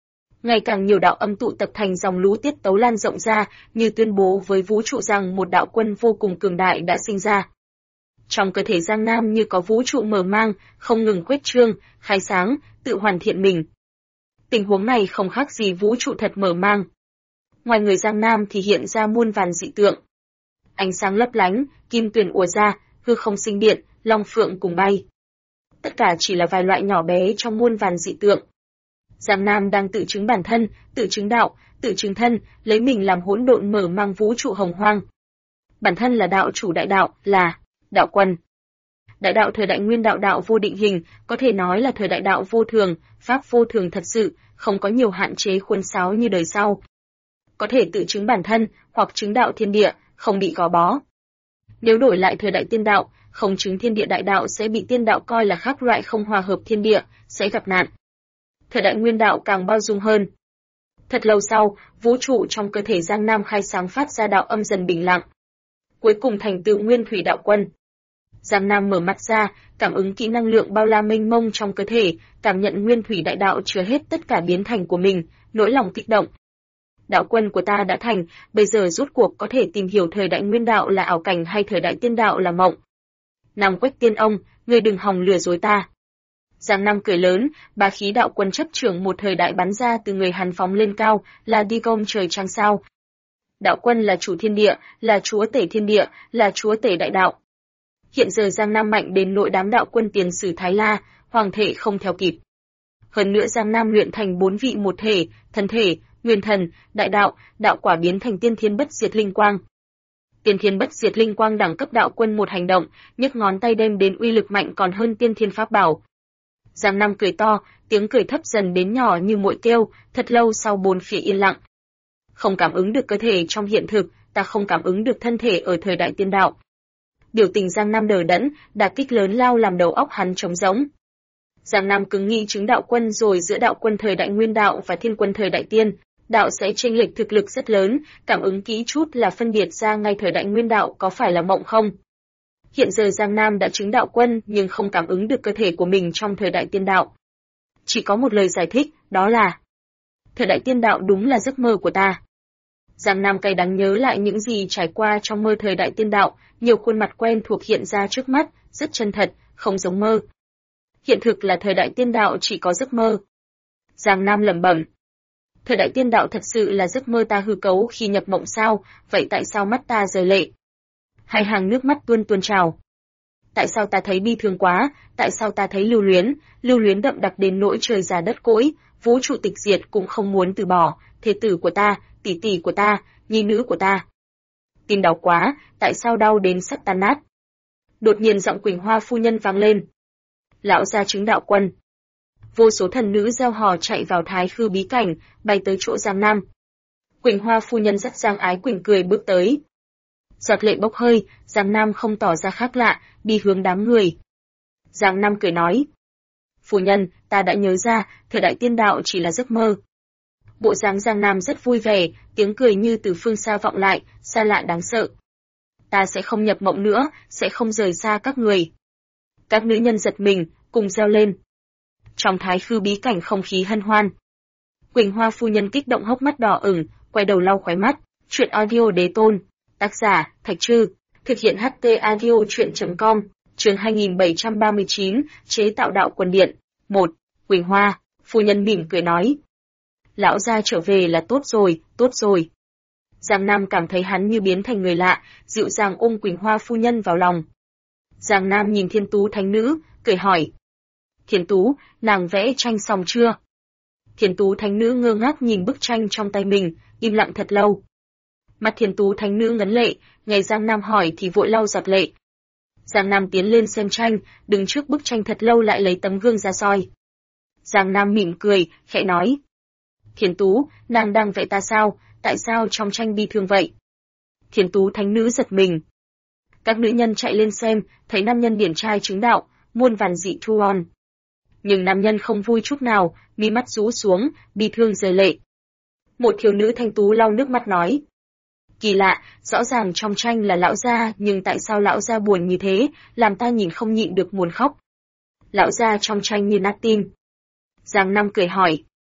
Ngày càng nhiều đạo âm tụ tập thành dòng lũ tiết tấu lan rộng ra, như tuyên bố với vũ trụ rằng một đạo quân vô cùng cường đại đã sinh ra. Trong cơ thể Giang Nam như có vũ trụ mở mang, không ngừng khuếch trương, khai sáng, tự hoàn thiện mình. Tình huống này không khác gì vũ trụ thật mở mang. Ngoài người Giang Nam thì hiện ra muôn vàn dị tượng. Ánh sáng lấp lánh, kim tuyền ùa ra, hư không sinh điện, long phượng cùng bay. Tất cả chỉ là vài loại nhỏ bé trong muôn vàn dị tượng. Giang Nam đang tự chứng bản thân, tự chứng đạo, tự chứng thân, lấy mình làm hỗn độn mở mang vũ trụ hồng hoang. Bản thân là đạo chủ đại đạo, là đạo quân. Đại đạo thời đại nguyên đạo đạo vô định hình, có thể nói là thời đại đạo vô thường, pháp vô thường thật sự, không có nhiều hạn chế khuôn sáo như đời sau. Có thể tự chứng bản thân, hoặc chứng đạo thiên địa, không bị gò bó. Nếu đổi lại thời đại tiên đạo, không chứng thiên địa đại đạo sẽ bị tiên đạo coi là khác loại không hòa hợp thiên địa, sẽ gặp nạn. Thời đại nguyên đạo càng bao dung hơn. Thật lâu sau, vũ trụ trong cơ thể Giang Nam khai sáng phát ra đạo âm dần bình lặng. Cuối cùng thành tựu nguyên thủy đạo quân. Giang Nam mở mắt ra, cảm ứng kỹ năng lượng bao la mênh mông trong cơ thể, cảm nhận nguyên thủy đại đạo chứa hết tất cả biến thành của mình, nỗi lòng kích động. Đạo quân của ta đã thành, bây giờ rút cuộc có thể tìm hiểu thời đại nguyên đạo là ảo cảnh hay thời đại tiên đạo là mộng. Nam Quách Tiên Ông, ngươi đừng hòng lừa dối ta. Giang Nam cười lớn, bá khí đạo quân chấp trưởng một thời đại bắn ra từ người hắn phóng lên cao, là đi công trời trăng sao. Đạo quân là chủ thiên địa, là chúa tể thiên địa, là chúa tể đại đạo. Hiện giờ Giang Nam mạnh đến nỗi đám đạo quân tiền sử Thái La, hoàng thể không theo kịp. Hơn nữa Giang Nam luyện thành 4 vị một thể, thân thể, nguyên thần, đại đạo, đạo quả biến thành tiên thiên bất diệt linh quang. Tiên thiên bất diệt linh quang đẳng cấp đạo quân một hành động, nhấc ngón tay đem đến uy lực mạnh còn hơn tiên thiên pháp bảo. Giang Nam cười to, tiếng cười thấp dần đến nhỏ như muội kêu, thật lâu sau bốn phía yên lặng. Không cảm ứng được cơ thể trong hiện thực, ta không cảm ứng được thân thể ở thời đại tiên đạo. Biểu tình Giang Nam đờ đẫn, đả kích lớn lao làm đầu óc hắn trống rỗng. Giang Nam cứng nghĩ chứng đạo quân rồi giữa đạo quân thời đại nguyên đạo và thiên quân thời đại tiên, đạo sẽ chênh lệch thực lực rất lớn, cảm ứng kỹ chút là phân biệt ra ngay thời đại nguyên đạo có phải là mộng không. Hiện giờ Giang Nam đã chứng đạo quân nhưng không cảm ứng được cơ thể của mình trong thời đại tiên đạo. Chỉ có một lời giải thích, đó là thời đại tiên đạo đúng là giấc mơ của ta. Giang Nam cay đắng nhớ lại những gì trải qua trong mơ thời đại tiên đạo, nhiều khuôn mặt quen thuộc hiện ra trước mắt, rất chân thật, không giống mơ. Hiện thực là thời đại tiên đạo chỉ có giấc mơ. Giang Nam lẩm bẩm. Thời đại tiên đạo thật sự là giấc mơ ta hư cấu khi nhập mộng sao, vậy tại sao mắt ta rơi lệ? Hai hàng nước mắt tuôn tuôn trào. Tại sao ta thấy bi thương quá, tại sao ta thấy lưu luyến đậm đặc đến nỗi trời già đất cỗi, vũ trụ tịch diệt cũng không muốn từ bỏ, thế tử của ta, tỷ tỷ của ta, nhi nữ của ta. Tim đau quá, tại sao đau đến sắp tan nát? Đột nhiên giọng Quỳnh Hoa phu nhân vang lên. Lão gia chứng đạo quân. Vô số thần nữ reo hò chạy vào thái khư bí cảnh, bay tới chỗ Giang Nam. Quỳnh Hoa phu nhân dắt Giang Ái Quỳnh cười bước tới. Giọt lệ bốc hơi, Giang Nam không tỏ ra khác lạ, đi hướng đám người. Giang Nam cười nói. Phu nhân, ta đã nhớ ra, thời đại tiên đạo chỉ là giấc mơ. Bộ dáng Giang Nam rất vui vẻ, tiếng cười như từ phương xa vọng lại, xa lạ đáng sợ. Ta sẽ không nhập mộng nữa, sẽ không rời xa các người. Các nữ nhân giật mình, cùng reo lên. Trong thái khư bí cảnh không khí hân hoan. Quỳnh Hoa phu nhân kích động hốc mắt đỏ ửng, quay đầu lau khóe mắt. Chuyện audio đế tôn. Tác giả, Thạch Trư. Thực hiện HT audio chuyện.com. Chương 2739, chế tạo đạo quần điện. 1. Quỳnh Hoa, phu nhân mỉm cười nói. Lão gia trở về là tốt rồi, tốt rồi. Giang Nam cảm thấy hắn như biến thành người lạ, dịu dàng ôm Quỳnh Hoa phu nhân vào lòng. Giang Nam nhìn Thiên Tú thánh nữ, cười hỏi. Thiên Tú, nàng vẽ tranh xong chưa? Thiên Tú thánh nữ ngơ ngác nhìn bức tranh trong tay mình, im lặng thật lâu. Mắt Thiên Tú thánh nữ ngấn lệ, nghe Giang Nam hỏi thì vội lau giọt lệ. Giang Nam tiến lên xem tranh, đứng trước bức tranh thật lâu lại lấy tấm gương ra soi. Giang Nam mỉm cười, khẽ nói. Thiên Tú, nàng đang vẽ ta sao, tại sao trong tranh bi thương vậy? Thiên Tú thánh nữ giật mình. Các nữ nhân chạy lên xem, thấy nam nhân điển trai chứng đạo, muôn vàn dị thu on. Nhưng nam nhân không vui chút nào, mi mắt rũ xuống, bi thương rơi lệ. Một thiếu nữ thanh tú lau nước mắt nói. Kỳ lạ, rõ ràng trong tranh là lão gia, nhưng tại sao lão gia buồn như thế, làm ta nhìn không nhịn được muốn khóc. Lão gia trong tranh như nát tim. Giang Nam cười hỏi.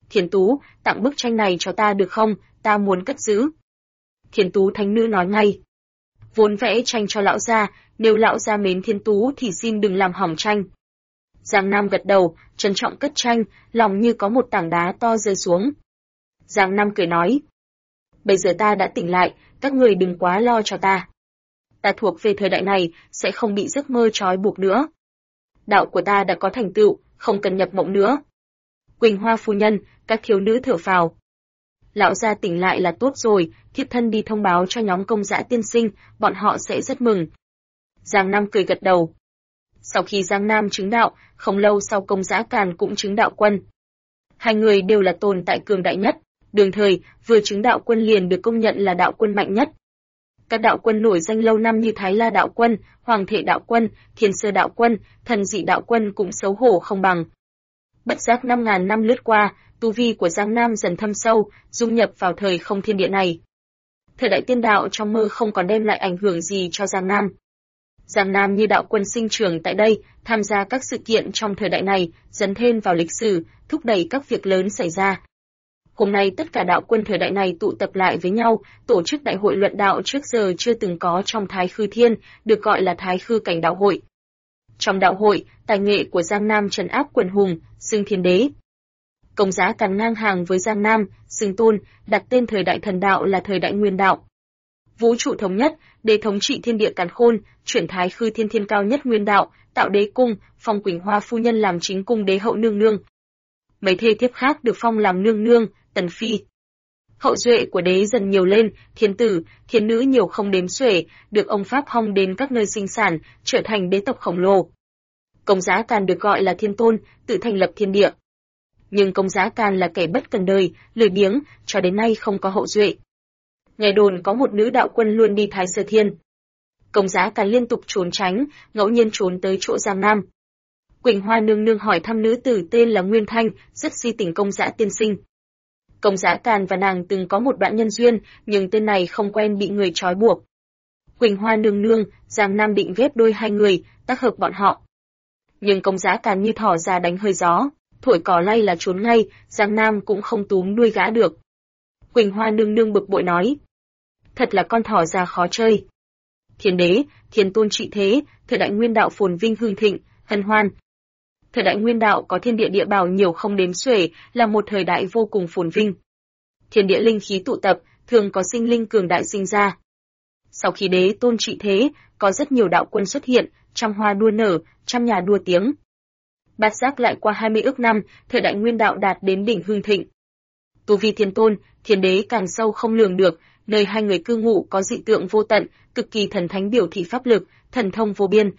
Thiền Tú, tặng bức tranh này cho ta được không, ta muốn cất giữ. Thiền Tú thánh nữ nói ngay. Vốn vẽ tranh cho lão gia, nếu lão gia mến Thiền Tú thì xin đừng làm hỏng tranh. Giang Nam gật đầu, trân trọng cất tranh, lòng như có một tảng đá to rơi xuống. Giang Nam cười nói. Bây giờ ta đã tỉnh lại, các người đừng quá lo cho ta. Ta thuộc về thời đại này, sẽ không bị giấc mơ trói buộc nữa. Đạo của ta đã có thành tựu, không cần nhập mộng nữa. Quỳnh Hoa phu nhân, các thiếu nữ thở phào. Lão gia tỉnh lại là tốt rồi, thiếp thân đi thông báo cho nhóm Công Dã tiên sinh, bọn họ sẽ rất mừng. Giang Nam cười gật đầu. Sau khi Giang Nam chứng đạo, không lâu sau Công Dã Càn cũng chứng đạo quân. Hai người đều là tồn tại cường đại nhất, đương thời, vừa chứng đạo quân liền được công nhận là đạo quân mạnh nhất. Các đạo quân nổi danh lâu năm như Thái La đạo quân, Hoàng Thể đạo quân, Thiên Sơ đạo quân, Thần Dị đạo quân cũng xấu hổ không bằng. Bất giác 5.000 năm lướt qua, tu vi của Giang Nam dần thâm sâu, dung nhập vào thời không thiên địa này. Thời đại tiên đạo trong mơ không còn đem lại ảnh hưởng gì cho Giang Nam. Giang Nam như đạo quân sinh trưởng tại đây, tham gia các sự kiện trong thời đại này, dấn thêm vào lịch sử, thúc đẩy các việc lớn xảy ra. Hôm nay tất cả đạo quân thời đại này tụ tập lại với nhau, tổ chức đại hội luận đạo trước giờ chưa từng có trong Thái Khư Thiên, được gọi là Thái Khư Cảnh Đạo Hội. Trong đạo hội, tài nghệ của Giang Nam trấn áp quần hùng, xưng thiên đế. Công Dã Càn ngang hàng với Giang Nam, xưng tôn, đặt tên thời đại thần đạo là thời đại nguyên đạo. Vũ trụ thống nhất, đế thống trị thiên địa càn khôn, chuyển Thái Khư Thiên thiên cao nhất nguyên đạo, tạo đế cung, phong Quỳnh Hoa phu nhân làm chính cung đế hậu nương nương. Mấy thê thiếp khác được phong làm nương nương, tần phi. Hậu duệ của đế dần nhiều lên, thiên tử, thiên nữ nhiều không đếm xuể, được ông Pháp hong đến các nơi sinh sản, trở thành đế tộc khổng lồ. Công Dã Càn được gọi là thiên tôn, tự thành lập thiên địa. Nhưng Công Dã Càn là kẻ bất cần đời, lười biếng, cho đến nay không có hậu duệ. Nghe đồn có một nữ đạo quân luôn đi Thái Sơ Thiên. Công Dã Càn liên tục trốn tránh, ngẫu nhiên trốn tới chỗ Giang Nam. Quỳnh Hoa nương nương hỏi thăm nữ tử tên là Nguyên Thanh, rất si tình Công Dã tiên sinh. Công Dã Càn và nàng từng có một đoạn nhân duyên, nhưng tên này không quen bị người trói buộc. Quỳnh Hoa nương nương, Giang Nam định ghép đôi hai người, tác hợp bọn họ. Nhưng Công Dã Càn như thỏ ra đánh hơi gió, thổi cỏ lay là trốn ngay, Giang Nam cũng không túm đuôi gã được. Quỳnh Hoa nương nương bực bội nói. Thật là con thỏ già khó chơi. Thiên đế, thiên tôn trị thế, thời đại nguyên đạo phồn vinh hưng thịnh, hân hoan. Thời đại nguyên đạo có thiên địa địa bảo nhiều không đếm xuể, là một thời đại vô cùng phồn vinh. Thiên địa linh khí tụ tập, thường có sinh linh cường đại sinh ra. Sau khi đế tôn trị thế, có rất nhiều đạo quân xuất hiện, trăm hoa đua nở, trăm nhà đua tiếng. Bát giác lại qua 20 ức năm, thời đại nguyên đạo đạt đến đỉnh hưng thịnh. Tu vi thiên tôn, thiên đế càng sâu không lường được, nơi hai người cư ngụ có dị tượng vô tận, cực kỳ thần thánh biểu thị pháp lực, thần thông vô biên.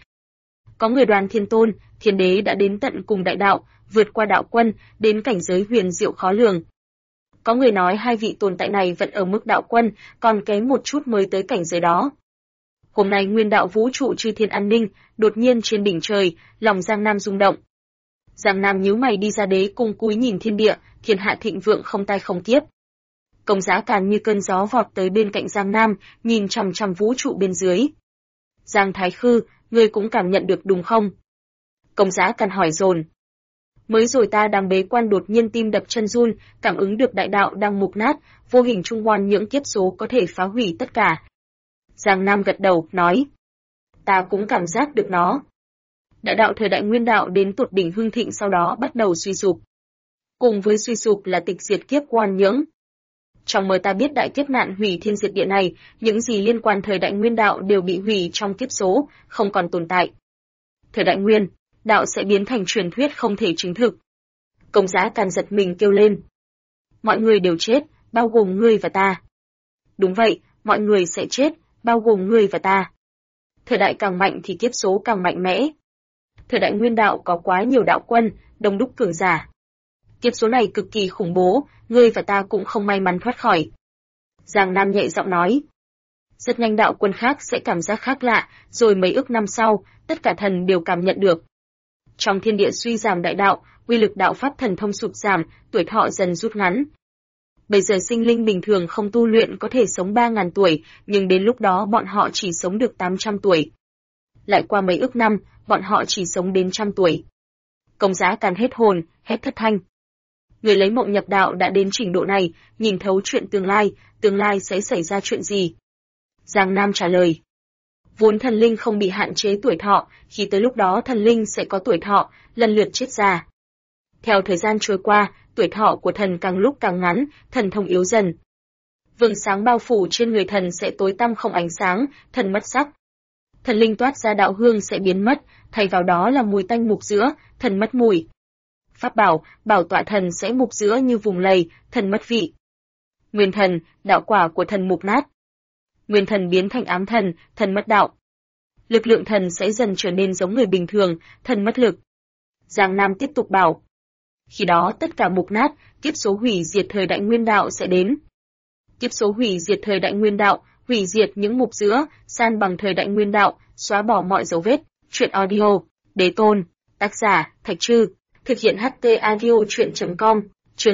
Có người đoán thiên tôn, thiên đế đã đến tận cùng đại đạo, vượt qua đạo quân, đến cảnh giới huyền diệu khó lường. Có người nói hai vị tồn tại này vẫn ở mức đạo quân, còn kém một chút mới tới cảnh giới đó. Hôm nay nguyên đạo vũ trụ chư thiên an ninh, đột nhiên trên đỉnh trời, lòng Giang Nam rung động. Giang Nam nhíu mày đi ra đế cung cúi nhìn thiên địa, thiên hạ thịnh vượng không tai không kiếp. Công Dã Càn như cơn gió vọt tới bên cạnh Giang Nam, nhìn chằm chằm vũ trụ bên dưới. Giang Thái Khư, ngươi cũng cảm nhận được đúng không? Công Dã Càn hỏi dồn. Mới rồi ta đang bế quan đột nhiên tim đập chân run, cảm ứng được đại đạo đang mục nát, vô hình trung hoan những kiếp số có thể phá hủy tất cả. Giang Nam gật đầu, nói. Ta cũng cảm giác được nó. Đại đạo thời đại nguyên đạo đến tột đỉnh hưng thịnh sau đó bắt đầu suy sụp. Cùng với suy sụp là tịch diệt kiếp oan nhưỡng. Trong mơ ta biết đại kiếp nạn hủy thiên diệt địa này, những gì liên quan thời đại nguyên đạo đều bị hủy trong kiếp số, không còn tồn tại. Thời đại nguyên, đạo sẽ biến thành truyền thuyết không thể chứng thực. Công Dã Càn giật mình kêu lên. Mọi người đều chết, bao gồm ngươi và ta. Đúng vậy, mọi người sẽ chết, bao gồm ngươi và ta. Thời đại càng mạnh thì kiếp số càng mạnh mẽ. Thời đại nguyên đạo có quá nhiều đạo quân, đông đúc cường giả. Kiếp số này cực kỳ khủng bố, ngươi và ta cũng không may mắn thoát khỏi. Giang Nam nhẹ giọng nói. Rất nhanh đạo quân khác sẽ cảm giác khác lạ, rồi mấy ức năm sau, tất cả thần đều cảm nhận được. Trong thiên địa suy giảm đại đạo, uy lực đạo pháp thần thông sụt giảm, tuổi thọ dần rút ngắn. Bây giờ sinh linh bình thường không tu luyện có thể sống 3.000 tuổi, nhưng đến lúc đó bọn họ chỉ sống được 800 tuổi. Lại qua mấy ức năm, bọn họ chỉ sống đến 100 tuổi. Công Dã Càn hết hồn, hét thất thanh. Người lấy mộng nhập đạo đã đến trình độ này, nhìn thấu chuyện tương lai sẽ xảy ra chuyện gì? Giang Nam trả lời. Vốn thần linh không bị hạn chế tuổi thọ, khi tới lúc đó thần linh sẽ có tuổi thọ, lần lượt chết già. Theo thời gian trôi qua, tuổi thọ của thần càng lúc càng ngắn, thần thông yếu dần. Vầng sáng bao phủ trên người thần sẽ tối tăm không ánh sáng, thần mất sắc. Thần linh toát ra đạo hương sẽ biến mất, thay vào đó là mùi tanh mục giữa, thần mất mùi. Pháp bảo, bảo tọa thần sẽ mục giữa như vùng lầy, thần mất vị. Nguyên thần, đạo quả của thần mục nát. Nguyên thần biến thành ám thần, thần mất đạo. Lực lượng thần sẽ dần trở nên giống người bình thường, thần mất lực. Giang Nam tiếp tục bảo. Khi đó tất cả mục nát, kiếp số hủy diệt thời đại nguyên đạo sẽ đến. Kiếp số hủy diệt thời đại nguyên đạo, hủy diệt những mục giữa, san bằng thời đại nguyên đạo, xóa bỏ mọi dấu vết. Truyện audio, Đế Tôn, tác giả, Thạch Trư, thực hiện HT Audio Truyện.com, chương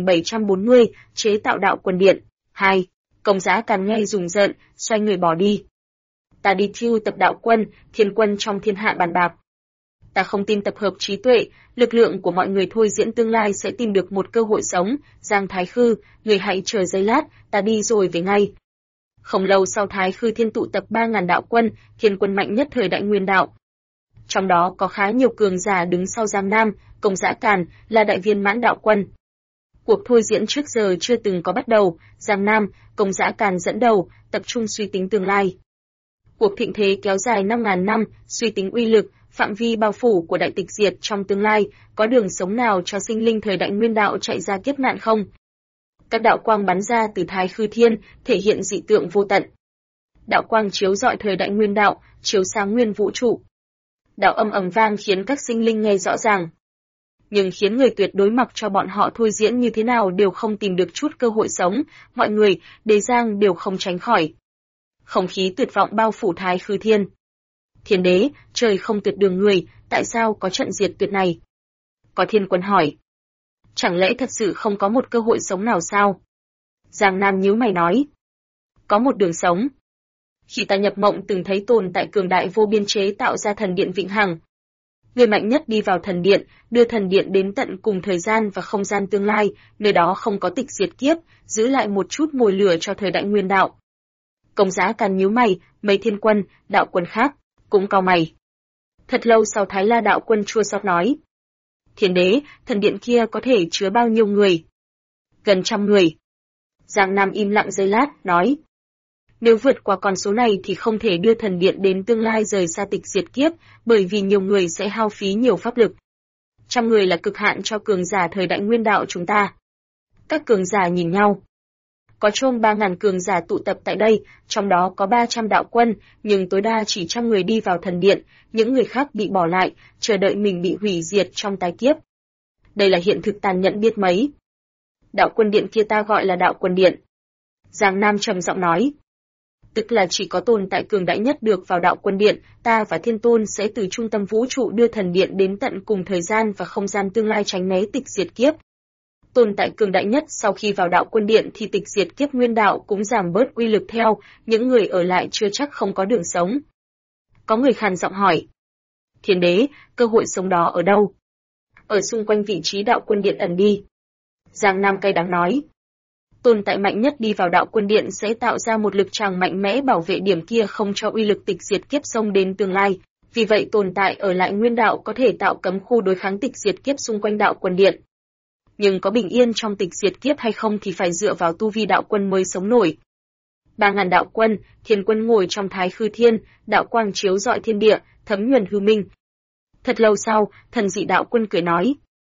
2740, chế tạo đạo quân điện. 2. Công Giá Càn nghe rùng rợn, xoay người bỏ đi. Ta đi thiêu tập đạo quân, thiên quân trong thiên hạ bàn bạc. Ta không tin tập hợp trí tuệ, lực lượng của mọi người thôi diễn tương lai sẽ tìm được một cơ hội sống. Giang Thái Khư, người hãy chờ giây lát, ta đi rồi về ngay. Không lâu sau Thái Khư Thiên tụ tập 3.000 đạo quân, thiên quân mạnh nhất thời đại nguyên đạo. Trong đó có khá nhiều cường giả đứng sau Giang Nam, Công Giá Càn là đại viên mãn đạo quân. Cuộc thôi diễn trước giờ chưa từng có bắt đầu, Giang Nam, Công Giá Càn dẫn đầu, tập trung suy tính tương lai. Cuộc thịnh thế kéo dài 5.000 năm, suy tính uy lực, phạm vi bao phủ của đại tịch diệt trong tương lai, có đường sống nào cho sinh linh thời đại nguyên đạo chạy ra kiếp nạn không? Các đạo quang bắn ra từ Thái Khư Thiên, thể hiện dị tượng vô tận. Đạo quang chiếu rọi thời đại nguyên đạo, chiếu sáng nguyên vũ trụ. Đạo âm ầm vang khiến các sinh linh nghe rõ ràng. Nhưng khiến người tuyệt đối mặc cho bọn họ thôi diễn như thế nào đều không tìm được chút cơ hội sống, mọi người, Đế Giang đều không tránh khỏi. Không khí tuyệt vọng bao phủ Thái Khư Thiên. Thiên đế, trời không tuyệt đường người, tại sao có trận diệt tuyệt này? Có thiên quân hỏi. Chẳng lẽ thật sự không có một cơ hội sống nào sao? Giang Nam nhíu mày nói. Có một đường sống. Khi ta nhập mộng từng thấy tồn tại cường đại vô biên chế tạo ra thần điện vĩnh hằng. Người mạnh nhất đi vào thần điện, đưa thần điện đến tận cùng thời gian và không gian tương lai, nơi đó không có tịch diệt kiếp, giữ lại một chút mồi lửa cho thời đại nguyên đạo. Công Giá Càn nhíu mày, mấy thiên quân, đạo quân khác cũng cau mày. Thật lâu sau Thái La đạo quân chua xót nói. Thiên đế, thần điện kia có thể chứa bao nhiêu người? Gần 100 người. Giang Nam im lặng giây lát, nói. Nếu vượt qua con số này thì không thể đưa thần điện đến tương lai rời xa tịch diệt kiếp, bởi vì nhiều người sẽ hao phí nhiều pháp lực. 100 người là cực hạn cho cường giả thời đại nguyên đạo chúng ta. Các cường giả nhìn nhau. Có chôm 3.000 cường giả tụ tập tại đây, trong đó có 300 đạo quân, nhưng tối đa chỉ 100 người đi vào thần điện, những người khác bị bỏ lại, chờ đợi mình bị hủy diệt trong tái kiếp. Đây là hiện thực tàn nhẫn biết mấy. Đạo quân điện kia ta gọi là đạo quân điện. Giang Nam trầm giọng nói. Tức là chỉ có tồn tại cường đại nhất được vào đạo quân điện, ta và thiên tôn sẽ từ trung tâm vũ trụ đưa thần điện đến tận cùng thời gian và không gian tương lai tránh né tịch diệt kiếp. Tồn tại cường đại nhất sau khi vào đạo quân điện thì tịch diệt kiếp nguyên đạo cũng giảm bớt uy lực theo, những người ở lại chưa chắc không có đường sống. Có người khàn giọng hỏi. Thiên đế, cơ hội sống đó ở đâu? Ở xung quanh vị trí đạo quân điện ẩn đi. Giang Nam cay đắng nói. Tồn tại mạnh nhất đi vào đạo quân điện sẽ tạo ra một lực tràng mạnh mẽ bảo vệ điểm kia không cho uy lực tịch diệt kiếp xông đến tương lai. Vì vậy tồn tại ở lại nguyên đạo có thể tạo cấm khu đối kháng tịch diệt kiếp xung quanh đạo quân điện. Nhưng có bình yên trong tịch diệt kiếp hay không thì phải dựa vào tu vi đạo quân mới sống nổi. 3.000 đạo quân, thiên quân ngồi trong Thái Khư Thiên, đạo quang chiếu rọi thiên địa, thấm nhuần hư minh. Thật lâu sau, thần dị đạo quân cười nói.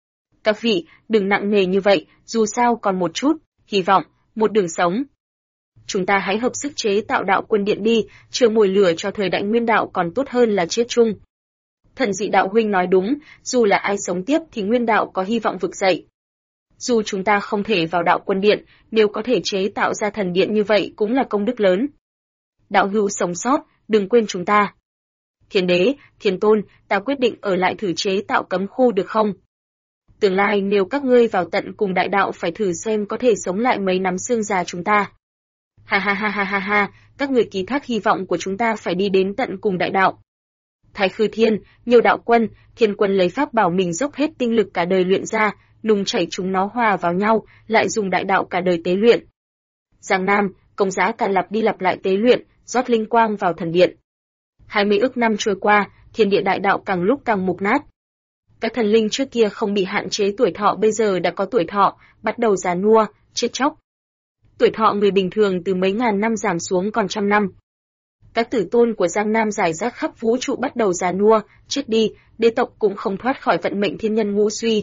Các vị, đừng nặng nề như vậy, dù sao còn một chút, hy vọng, một đường sống. Chúng ta hãy hợp sức chế tạo đạo quân điện đi, chừa mồi lửa cho thời đại nguyên đạo còn tốt hơn là chết chung. Thần dị đạo huynh nói đúng, dù là ai sống tiếp thì nguyên đạo có hy vọng vực dậy. Dù chúng ta không thể vào đạo quân điện, nếu có thể chế tạo ra thần điện như vậy cũng là công đức lớn. Đạo hữu sống sót, đừng quên chúng ta. Thiên đế, thiên tôn, ta quyết định ở lại thử chế tạo cấm khu được không? Tương lai nếu các ngươi vào tận cùng đại đạo phải thử xem có thể sống lại mấy nắm xương già chúng ta. Ha ha ha ha ha ha, các người ký thác hy vọng của chúng ta phải đi đến tận cùng đại đạo. Thái Khư Thiên, nhiều đạo quân, thiên quân lấy pháp bảo mình dốc hết tinh lực cả đời luyện ra, nung chảy chúng nó hòa vào nhau, lại dùng đại đạo cả đời tế luyện. Giang Nam, Công Giá càng lặp đi lặp lại tế luyện, rót linh quang vào thần điện. 20 ức năm trôi qua, thiên địa đại đạo càng lúc càng mục nát. Các thần linh trước kia không bị hạn chế tuổi thọ bây giờ đã có tuổi thọ, bắt đầu già nua, chết chóc. Tuổi thọ người bình thường từ mấy ngàn năm giảm xuống còn trăm năm. Các tử tôn của Giang Nam rải rác khắp vũ trụ bắt đầu già nua, chết đi, đế tộc cũng không thoát khỏi vận mệnh thiên nhân ngũ suy.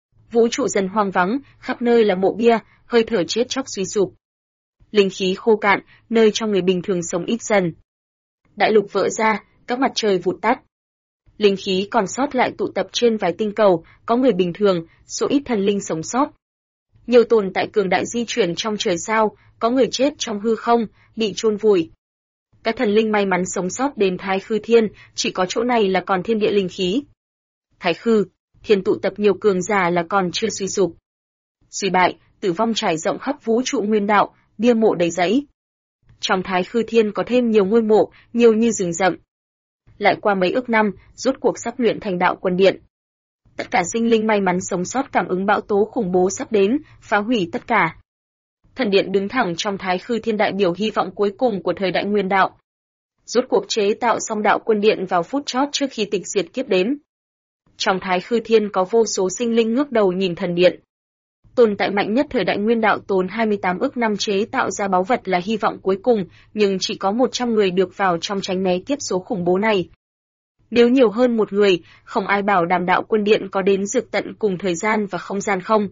Vũ trụ dần hoang vắng, khắp nơi là mộ bia, hơi thở chết chóc suy sụp. Linh khí khô cạn, nơi cho người bình thường sống ít dần. Đại lục vỡ ra, các mặt trời vụt tắt. Linh khí còn sót lại tụ tập trên vài tinh cầu, có người bình thường, số ít thần linh sống sót. Nhiều tồn tại cường đại di chuyển trong trời sao, có người chết trong hư không, bị chôn vùi. Các thần linh may mắn sống sót đến Thái Khư Thiên, chỉ có chỗ này là còn thiên địa linh khí. Thái Khư, Thiên tụ tập nhiều cường giả là còn chưa suy sụp. Suy bại, tử vong trải rộng khắp vũ trụ nguyên đạo, bia mộ đầy rẫy. Trong Thái Khư Thiên có thêm nhiều ngôi mộ, nhiều như rừng rậm. Lại qua mấy ức năm, rốt cuộc sắp luyện thành đạo quân điện. Tất cả sinh linh may mắn sống sót cảm ứng bão tố khủng bố sắp đến, phá hủy tất cả. Thần điện đứng thẳng trong Thái Khư Thiên đại biểu hy vọng cuối cùng của thời đại nguyên đạo. Rốt cuộc chế tạo xong đạo quân điện vào phút chót trước khi tịch diệt kiếp đến. Trong Thái Khư Thiên có vô số sinh linh ngước đầu nhìn thần điện. Tồn tại mạnh nhất thời đại nguyên đạo tốn 28 ức năm chế tạo ra báu vật là hy vọng cuối cùng, nhưng chỉ có 100 người được vào trong tránh né kiếp số khủng bố này. Nếu nhiều hơn một người, không ai bảo đảm đạo quân điện có đến dược tận cùng thời gian và không gian không.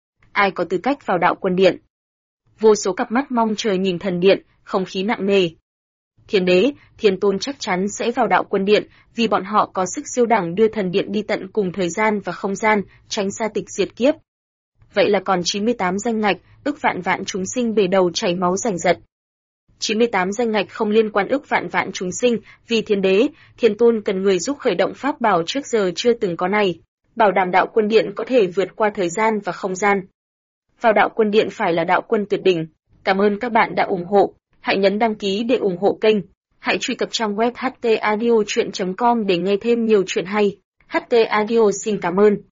Ai có tư cách vào đạo quân điện? Vô số cặp mắt mong chờ nhìn thần điện, không khí nặng nề. Thiên đế, thiên tôn chắc chắn sẽ vào đạo quân điện, vì bọn họ có sức siêu đẳng đưa thần điện đi tận cùng thời gian và không gian, tránh xa tịch diệt kiếp. Vậy là còn 98 danh ngạch, ức vạn vạn chúng sinh bề đầu chảy máu rành rật. 98 danh ngạch không liên quan ức vạn vạn chúng sinh, vì thiên đế, thiên tôn cần người giúp khởi động pháp bảo trước giờ chưa từng có này, bảo đảm đạo quân điện có thể vượt qua thời gian và không gian. Vào đạo quân điện phải là đạo quân tuyệt đỉnh. Cảm ơn các bạn đã ủng hộ, hãy nhấn đăng ký để ủng hộ kênh. Hãy truy cập trang web htaudio.com để nghe thêm nhiều chuyện hay. HT Audio xin cảm ơn.